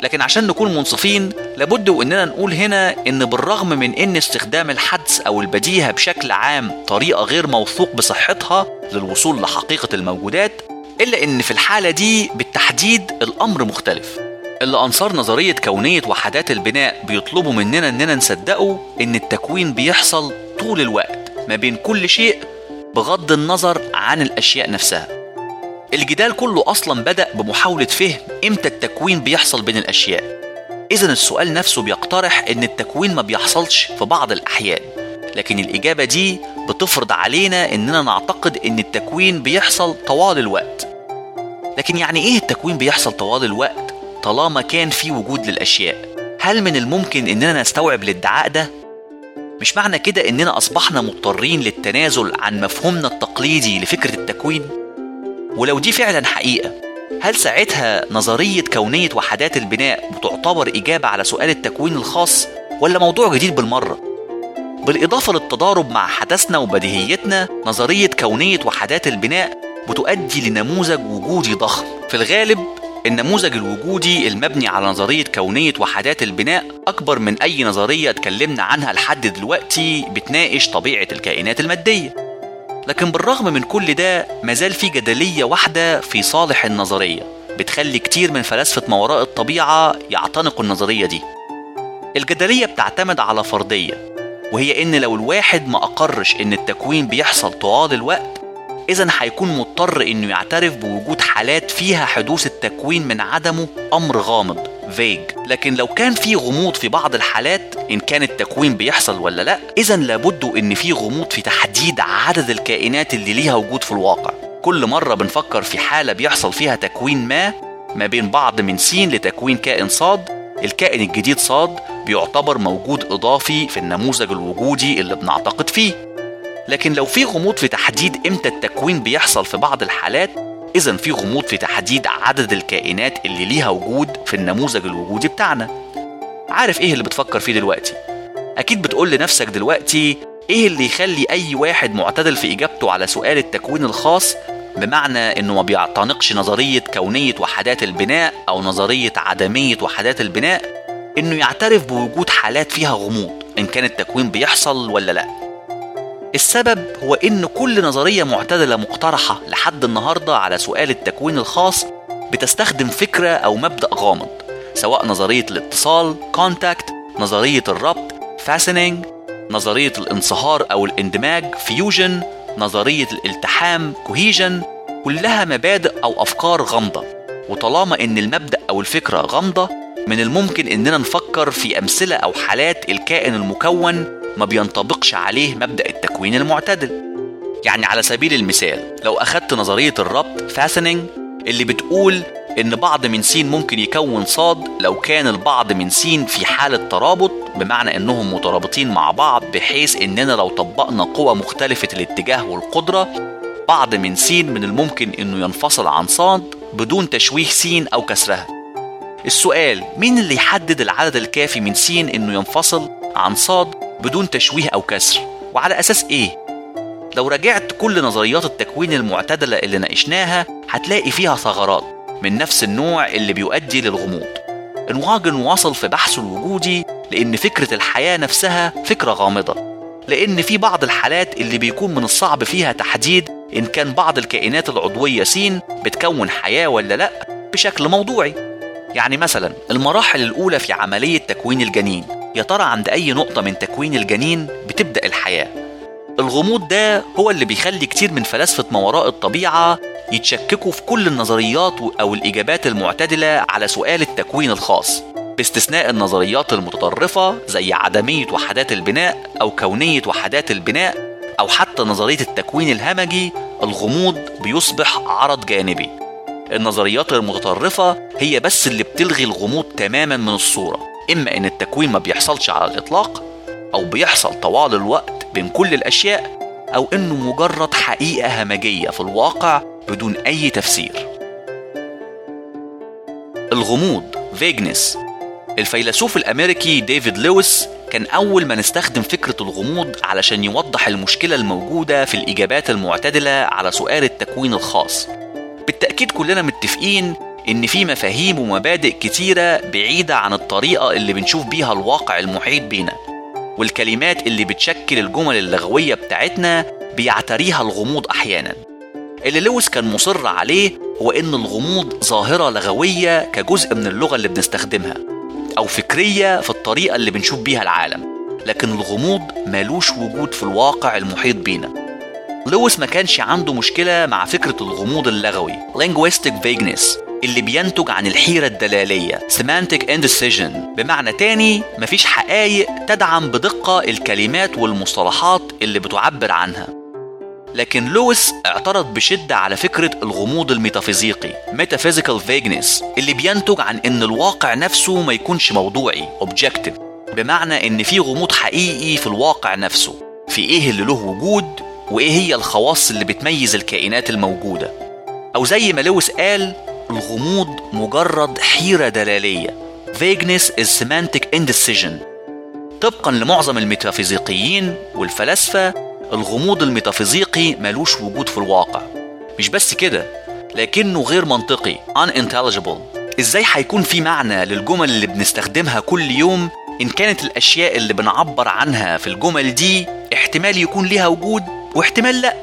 لكن عشان نكون منصفين لابد وإننا نقول هنا إن بالرغم من إن استخدام الحدس أو البديهة بشكل عام طريقة غير موثوق بصحتها للوصول لحقيقة الموجودات، إلا إن في الحالة دي بالتحديد الأمر مختلف. اللي أنصار نظرية كونية وحدات البناء بيطلبوا مننا إننا نصدقوا إن التكوين بيحصل طول الوقت ما بين كل شيء بغض النظر عن الأشياء نفسها. الجدال كله أصلا بدأ بمحاولة فهم إمتى التكوين بيحصل بين الأشياء. إذن السؤال نفسه بيقترح إن التكوين ما بيحصلش في بعض الأحيان، لكن الإجابة دي بتفرض علينا إننا نعتقد إن التكوين بيحصل طوال الوقت. لكن يعني إيه التكوين بيحصل طوال الوقت طالما كان في وجود للأشياء؟ هل من الممكن إننا نستوعب الادعاء ده؟ مش معنى كده إننا أصبحنا مضطرين للتنازل عن مفهومنا التقليدي لفكرة التكوين؟ ولو دي فعلا حقيقة، هل ساعتها نظرية كونية وحدات البناء بتعتبر إجابة على سؤال التكوين الخاص ولا موضوع جديد بالمرة؟ بالإضافة للتضارب مع حدثنا وبديهيتنا، نظرية كونية وحدات البناء بتؤدي لنموذج وجودي ضخم. في الغالب النموذج الوجودي المبني على نظرية كونية وحدات البناء أكبر من أي نظرية اتكلمنا عنها لحد دلوقتي بتناقش طبيعة الكائنات المادية. لكن بالرغم من كل ده مازال في جدلية واحدة في صالح النظرية بتخلي كتير من فلاسفة ما وراء الطبيعة يعتنقوا النظرية دي. الجدلية بتعتمد على فرضية، وهي إن لو الواحد ما أقرش إن التكوين بيحصل طوال الوقت، إذن هيكون مضطر إنه يعترف بوجود حالات فيها حدوث التكوين من عدمه أمر غامض vague. لكن لو كان في غموض في بعض الحالات إن كان التكوين بيحصل ولا لأ، إذن لابد إن في غموض في تحديد عدد الكائنات اللي ليها وجود في الواقع. كل مرة بنفكر في حالة بيحصل فيها تكوين ما ما بين بعض من سين لتكوين كائن صاد، الكائن الجديد صاد بيعتبر موجود إضافي في النموذج الوجودي اللي بنعتقد فيه. لكن لو في غموض في تحديد إمتى التكوين بيحصل في بعض الحالات، إذن في غموض في تحديد عدد الكائنات اللي ليها وجود في النموذج الوجودي بتاعنا. عارف إيه اللي بتفكر فيه دلوقتي؟ أكيد بتقول لنفسك دلوقتي إيه اللي يخلي أي واحد معتدل في إجابته على سؤال التكوين الخاص، بمعنى إنه ما بيعتنقش نظرية كونية وحدات البناء أو نظرية عدمية وحدات البناء، إنه يعترف بوجود حالات فيها غموض إن كان التكوين بيحصل ولا لأ. السبب هو إن كل نظرية معتدلة مقترحة لحد النهاردة على سؤال التكوين الخاص بتستخدم فكرة أو مبدأ غامض، سواء نظرية الاتصال contact، نظرية الربط fastening، نظرية الانصهار أو الاندماج fusion، نظرية الالتحام cohesion. كلها مبادئ أو أفكار غامضة، وطالما إن المبدأ أو الفكرة غامضة من الممكن إننا نفكر في أمثلة أو حالات الكائن المكون ما بينطبقش عليه مبدأ التكوين المعتدل. يعني على سبيل المثال لو أخدت نظرية الربط fastening اللي بتقول إن بعض من سين ممكن يكون صاد لو كان البعض من سين في حالة ترابط، بمعنى إنهم مترابطين مع بعض بحيث إننا لو طبقنا قوى مختلفة الاتجاه والقدرة، بعض من سين من الممكن إنه ينفصل عن صاد بدون تشويه سين أو كسرها. السؤال مين اللي يحدد العدد الكافي من سين إنه ينفصل عن صاد بدون تشويه أو كسر، وعلى أساس إيه؟ لو رجعت كل نظريات التكوين المعتدلة اللي ناقشناها هتلاقي فيها ثغرات من نفس النوع اللي بيؤدي للغموض. انواجن وصل في بحثه الوجودي لأن فكرة الحياة نفسها فكرة غامضة، لأن في بعض الحالات اللي بيكون من الصعب فيها تحديد إن كان بعض الكائنات العضوية سين بتكون حياة ولا لأ بشكل موضوعي. يعني مثلا المراحل الأولى في عملية تكوين الجنين، يا ترى عند أي نقطة من تكوين الجنين بتبدأ الحياة؟ الغموض ده هو اللي بيخلي كتير من فلاسفة ما وراء الطبيعة يتشككوا في كل النظريات أو الإجابات المعتدلة على سؤال التكوين الخاص، باستثناء النظريات المتطرفة زي عدمية وحدات البناء أو كونية وحدات البناء أو حتى نظرية التكوين الهمجي. الغموض بيصبح عرض جانبي. النظريات المتطرفة هي بس اللي بتلغي الغموض تماما من الصورة، إما إن التكوين ما بيحصلش على الإطلاق، أو بيحصل طوال الوقت بين كل الأشياء، أو إنه مجرد حقيقة همجية في الواقع بدون أي تفسير. الغموض vagueness. الفيلسوف الأمريكي ديفيد لويس كان أول ما نستخدم فكرة الغموض علشان يوضح المشكلة الموجودة في الإجابات المعتدلة على سؤال التكوين الخاص. بالتأكيد كلنا متفقين إن في مفاهيم ومبادئ كتيرة بعيدة عن الطريقة اللي بنشوف بيها الواقع المحيط بينا، والكلمات اللي بتشكل الجمل اللغوية بتاعتنا بيعتريها الغموض أحيانا. اللي لويس كان مصر عليه هو إن الغموض ظاهرة لغوية كجزء من اللغة اللي بنستخدمها، أو فكرية في الطريقة اللي بنشوف بيها العالم، لكن الغموض مالوش وجود في الواقع المحيط بينا. لويس ما كانش عنده مشكلة مع فكرة الغموض اللغوي linguistic vagueness اللي بينتج عن الحيرة الدلالية semantic indecision، بمعنى تاني مفيش حقائق تدعم بدقة الكلمات والمصطلحات اللي بتعبر عنها. لكن لويس اعترض بشدة على فكرة الغموض الميتافيزيقي metaphysical vagueness اللي بينتج عن ان الواقع نفسه ما يكونش موضوعي objective، بمعنى ان في غموض حقيقي في الواقع نفسه، في ايه اللي له وجود وايه هي الخواص اللي بتميز الكائنات الموجودة. او زي ما لويس قال، الغموض مجرد حيرة دلالية vagueness is semantic indecision. طبقا لمعظم الميتافيزيقيين والفلاسفة، الغموض الميتافيزيقي ملوش وجود في الواقع. مش بس كده، لكنه غير منطقي unintelligible. ازاي هيكون في معنى للجمل اللي بنستخدمها كل يوم إن كانت الأشياء اللي بنعبر عنها في الجمل دي احتمال يكون ليها وجود واحتمال لأ؟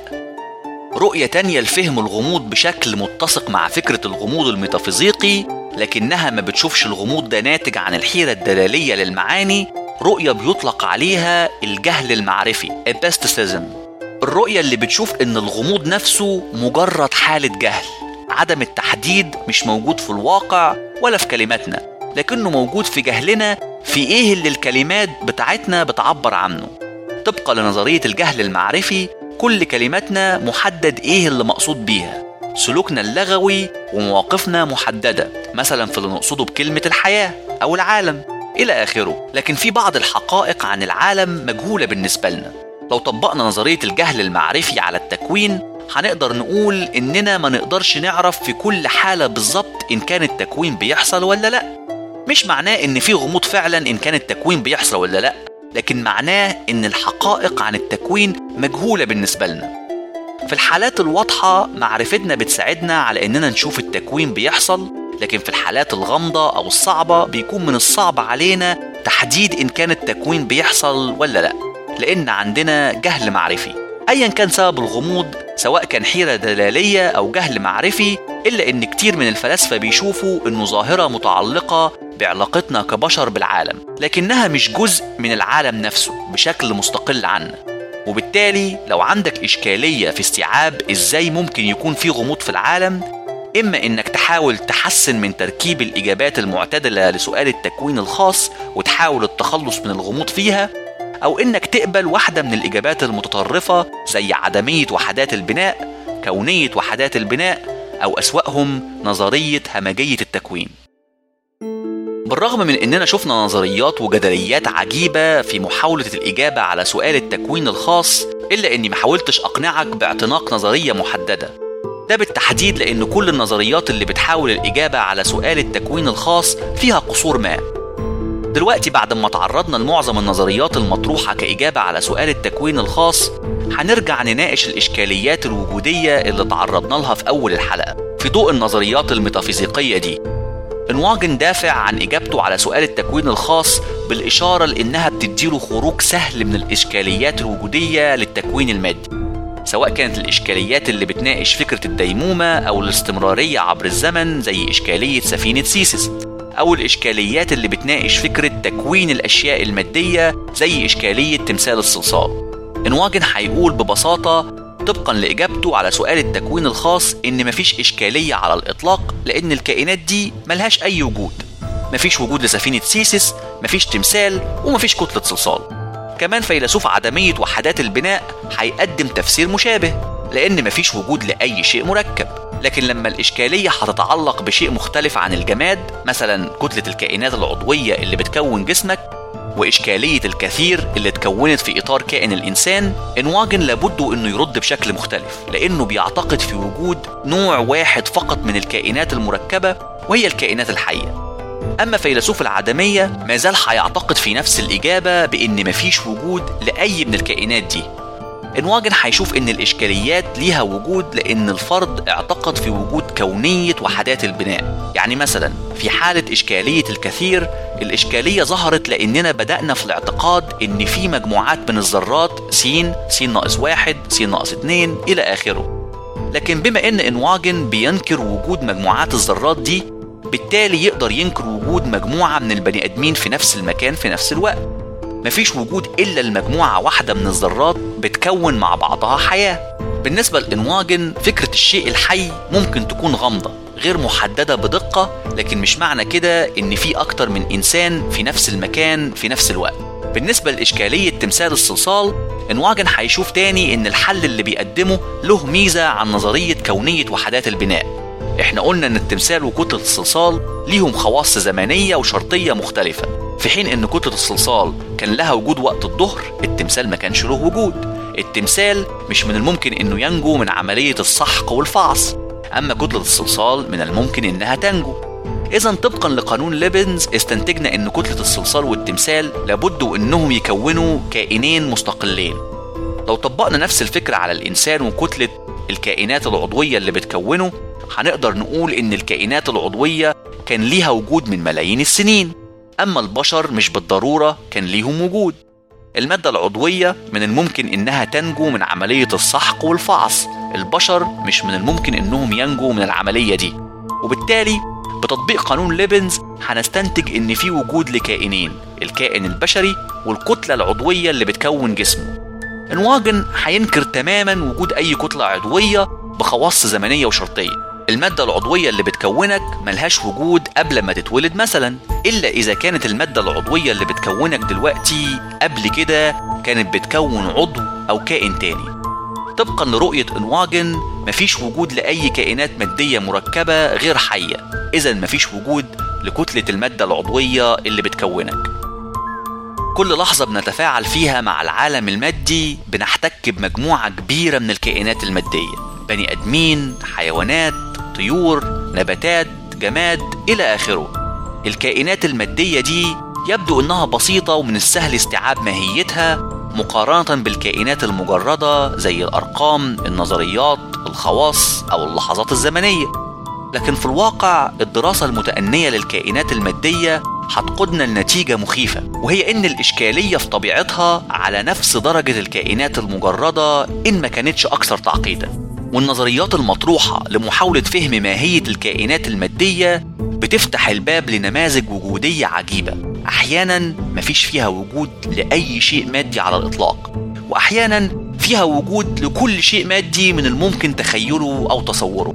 رؤية تانية لفهم الغموض بشكل متسق مع فكرة الغموض الميتافيزيقي، لكنها ما بتشوفش الغموض ده ناتج عن الحيرة الدلالية للمعاني، رؤية بيطلق عليها الجهل المعرفي epistesism. الرؤية اللي بتشوف إن الغموض نفسه مجرد حالة جهل، عدم التحديد مش موجود في الواقع ولا في كلماتنا، لكنه موجود في جهلنا في إيه اللي الكلمات بتاعتنا بتعبر عنه. طبقا لنظرية الجهل المعرفي، كل كلماتنا محدد إيه اللي مقصود بيها، سلوكنا اللغوي ومواقفنا محددة، مثلا في اللي نقصده بكلمة الحياة أو العالم إلى آخره. لكن في بعض الحقائق عن العالم مجهولة بالنسبة لنا. لو طبقنا نظرية الجهل المعرفي على التكوين، هنقدر نقول إننا ما نقدرش نعرف في كل حالة بالظبط إن كان التكوين بيحصل ولا لأ. مش معناه إن في غموض فعلا إن كان التكوين بيحصل ولا لأ، لكن معناه إن الحقائق عن التكوين مجهولة بالنسبة لنا. في الحالات الواضحة معرفتنا بتساعدنا على إننا نشوف التكوين بيحصل، لكن في الحالات الغامضة أو الصعبة بيكون من الصعب علينا تحديد إن كان التكوين بيحصل ولا لأ، لأن عندنا جهل معرفي. أيا كان سبب الغموض، سواء كان حيرة دلالية أو جهل معرفي، إلا إن كتير من الفلاسفة بيشوفوا إنه ظاهرة متعلقة بعلاقتنا كبشر بالعالم، لكنها مش جزء من العالم نفسه بشكل مستقل عنا. وبالتالي لو عندك إشكالية في استيعاب إزاي ممكن يكون في غموض في العالم، إما إنك تحاول تحسن من تركيب الإجابات المعتدلة لسؤال التكوين الخاص وتحاول التخلص من الغموض فيها، أو إنك تقبل واحدة من الإجابات المتطرفة زي عدمية وحدات البناء، كونية وحدات البناء، أو أسوأهم نظرية همجية التكوين. بالرغم من إننا شفنا نظريات وجدليات عجيبة في محاولة الإجابة على سؤال التكوين الخاص، إلا إني محاولتش أقنعك باعتناق نظرية محددة. ده بالتحديد لأن كل النظريات اللي بتحاول الإجابة على سؤال التكوين الخاص فيها قصور ما. دلوقتي بعد ما تعرضنا لمعظم النظريات المطروحة كإجابة على سؤال التكوين الخاص، هنرجع نناقش الإشكاليات الوجودية اللي تعرضنا لها في أول الحلقة. في ضوء النظريات الميتافيزيقية دي، انواجن دافع عن إجابته على سؤال التكوين الخاص بالإشارة لأنها بتديله خروج سهل من الإشكاليات الوجودية للتكوين المادي، سواء كانت الإشكاليات اللي بتناقش فكرة الديمومة أو الاستمرارية عبر الزمن زي إشكالية سفينة سيسيس، أو الإشكاليات اللي بتناقش فكرة تكوين الأشياء المادية زي إشكالية تمثال الصلصال. انواجن هيقول ببساطة طبقا لإجابته على سؤال التكوين الخاص إن مفيش إشكالية على الإطلاق، لأن الكائنات دي ملهاش أي وجود. مفيش وجود لسفينة سيسيس، مفيش تمثال، ومفيش كتلة صلصال. كمان فيلسوف عدمية وحدات البناء هيقدم تفسير مشابه، لأن مفيش وجود لأي شيء مركب. لكن لما الإشكالية هتتعلق بشيء مختلف عن الجماد، مثلا كتلة الكائنات العضوية اللي بتكون جسمك، وإشكالية الكثير اللي اتكونت في إطار كائن الإنسان، انواجن لابد إنه يرد بشكل مختلف، لأنه بيعتقد في وجود نوع واحد فقط من الكائنات المركبة، وهي الكائنات الحية. أما فيلسوف العدمية ما زال هيعتقد في نفس الإجابة بإن مفيش وجود لأي من الكائنات دي، انواجن هيشوف ان الاشكاليات ليها وجود لان الفرد اعتقد في وجود كونية وحدات البناء. يعني مثلا في حالة اشكالية الكثير، الاشكالية ظهرت لاننا بدأنا في الاعتقاد ان في مجموعات من الذرات س س ناقص واحد س ناقص اتنين الى اخره. لكن بما ان انواجن بينكر وجود مجموعات الذرات دي، بالتالي يقدر ينكر وجود مجموعة من البني ادمين في نفس المكان في نفس الوقت. مفيش وجود إلا المجموعة واحدة من الذرات بتكون مع بعضها حياة. بالنسبة لإنواجن، فكرة الشيء الحي ممكن تكون غامضة غير محددة بدقة، لكن مش معنى كده إن في أكتر من إنسان في نفس المكان في نفس الوقت. بالنسبة لإشكالية تمثال الصلصال، إنواجن هيشوف تاني إن الحل اللي بيقدمه له ميزة عن نظرية كونية وحدات البناء. إحنا قلنا إن التمثال وكتلة الصلصال ليهم خواص زمنية وشرطية مختلفة، في حين ان كتلة الصلصال كان لها وجود وقت الظهر، التمثال ما كانش له وجود. التمثال مش من الممكن انه ينجو من عملية السحق والفعص، اما كتلة الصلصال من الممكن انها تنجو. اذا طبقا لقانون ليبنز استنتجنا ان كتلة الصلصال والتمثال لابد انهم يكونوا كائنين مستقلين. لو طبقنا نفس الفكرة على الانسان وكتلة الكائنات العضوية اللي بتكونه، هنقدر نقول ان الكائنات العضوية كان ليها وجود من ملايين السنين، أما البشر مش بالضرورة كان ليهم وجود. المادة العضوية من الممكن إنها تنجو من عملية السحق والفعص، البشر مش من الممكن إنهم ينجوا من العملية دي. وبالتالي بتطبيق قانون ليبنز هنستنتج إن في وجود لكائنين، الكائن البشري والكتلة العضوية اللي بتكون جسمه. انواجن هينكر تماما وجود أي كتلة عضوية بخواص زمنية وشرطية. المادة العضوية اللي بتكونك ملهاش وجود قبل ما تتولد مثلا، إلا إذا كانت المادة العضوية اللي بتكونك دلوقتي قبل كده كانت بتكون عضو أو كائن تاني. طبقا لرؤية انواجن مفيش وجود لأي كائنات مادية مركبة غير حية، إذن مفيش وجود لكتلة المادة العضوية اللي بتكونك. كل لحظة بنتفاعل فيها مع العالم المادي بنحتك بمجموعة كبيرة من الكائنات المادية، بني أدمين، حيوانات، طيور، نباتات، جماد إلى آخره. الكائنات المادية دي يبدو أنها بسيطة ومن السهل استيعاب ماهيتها مقارنة بالكائنات المجردة زي الأرقام، النظريات، الخواص أو اللحظات الزمنية. لكن في الواقع الدراسة المتأنية للكائنات المادية هتقودنا لنتيجة مخيفة، وهي إن الإشكالية في طبيعتها على نفس درجة الكائنات المجردة إن ما كانتش أكثر تعقيدا. والنظريات المطروحة لمحاولة فهم ماهية الكائنات المادية بتفتح الباب لنماذج وجودية عجيبة، أحيانا مفيش فيها وجود لأي شيء مادي على الإطلاق، وأحيانا فيها وجود لكل شيء مادي من الممكن تخيله أو تصوره.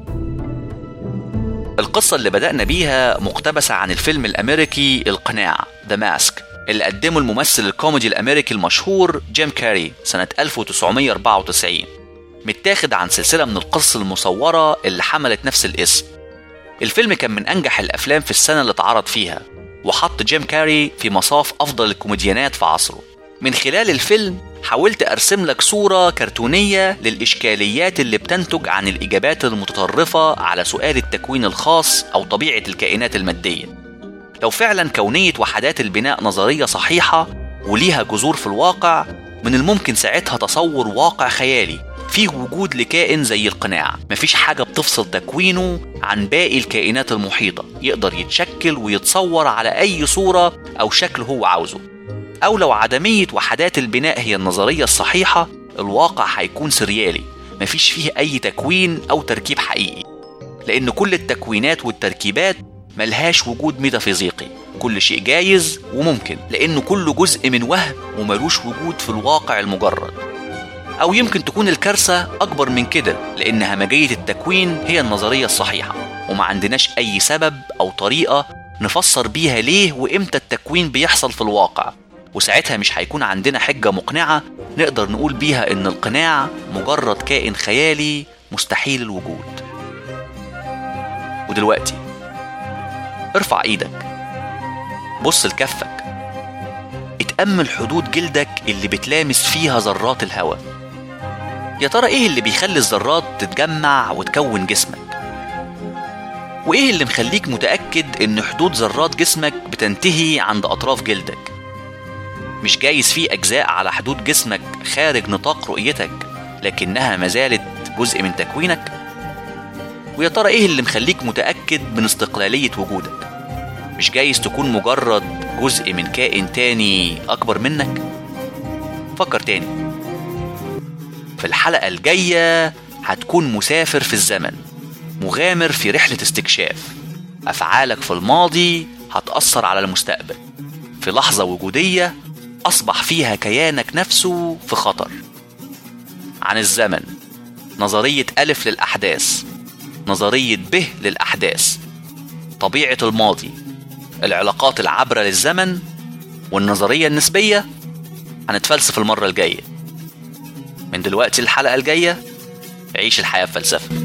القصة اللي بدأنا بيها مقتبسة عن الفيلم الأمريكي القناع The Mask اللي قدمه الممثل الكوميدي الأمريكي المشهور جيم كاري سنة ألف وتسعمية وأربعة وتسعين، متاخد عن سلسلة من القصص المصورة اللي حملت نفس الاسم. الفيلم كان من أنجح الأفلام في السنة اللي اتعرض فيها، وحط جيم كاري في مصاف أفضل الكوميديانات في عصره. من خلال الفيلم حاولت أرسم لك صورة كرتونية للإشكاليات اللي بتنتج عن الإجابات المتطرفة على سؤال التكوين الخاص أو طبيعة الكائنات المادية. لو فعلا كونية وحدات البناء نظرية صحيحة وليها جذور في الواقع، من الممكن ساعتها تصور واقع خيالي فيه وجود لكائن زي القناع مفيش حاجة بتفصل تكوينه عن باقي الكائنات المحيطة، يقدر يتشكل ويتصور على أي صورة أو شكل هو عاوزه. أو لو عدمية وحدات البناء هي النظرية الصحيحة، الواقع هيكون سريالي مفيش فيه أي تكوين أو تركيب حقيقي، لأن كل التكوينات والتركيبات ملهاش وجود ميتافيزيقي. كل شيء جايز وممكن لأنه كل جزء من وهم وملوش وجود في الواقع المجرد. أو يمكن تكون الكارثة أكبر من كده، لأن همجية التكوين هي النظرية الصحيحة وما عندناش أي سبب أو طريقة نفسر بيها ليه وإمتى التكوين بيحصل في الواقع، وساعتها مش هيكون عندنا حجة مقنعة نقدر نقول بيها إن القناع مجرد كائن خيالي مستحيل الوجود. ودلوقتي ارفع ايدك، بص لكفك، اتأمل حدود جلدك اللي بتلامس فيها ذرات الهواء. يا ترى ايه اللي بيخلي الذرات تتجمع وتكون جسمك؟ وايه اللي مخليك متأكد ان حدود ذرات جسمك بتنتهي عند اطراف جلدك؟ مش جايز فيه أجزاء على حدود جسمك خارج نطاق رؤيتك لكنها ما زالت جزء من تكوينك؟ ويا ترى إيه اللي مخليك متأكد من استقلالية وجودك؟ مش جايز تكون مجرد جزء من كائن تاني أكبر منك؟ فكر تاني. في الحلقة الجاية هتكون مسافر في الزمن، مغامر في رحلة استكشاف. أفعالك في الماضي هتأثر على المستقبل في لحظة وجودية أصبح فيها كيانك نفسه في خطر. عن الزمن، نظرية ألف للأحداث، نظرية ب للأحداث، طبيعة الماضي، العلاقات العابرة للزمن، والنظرية النسبية هنتفلسف المرة الجاية. من دلوقتي الحلقة الجاية عيش الحياة بفلسفة.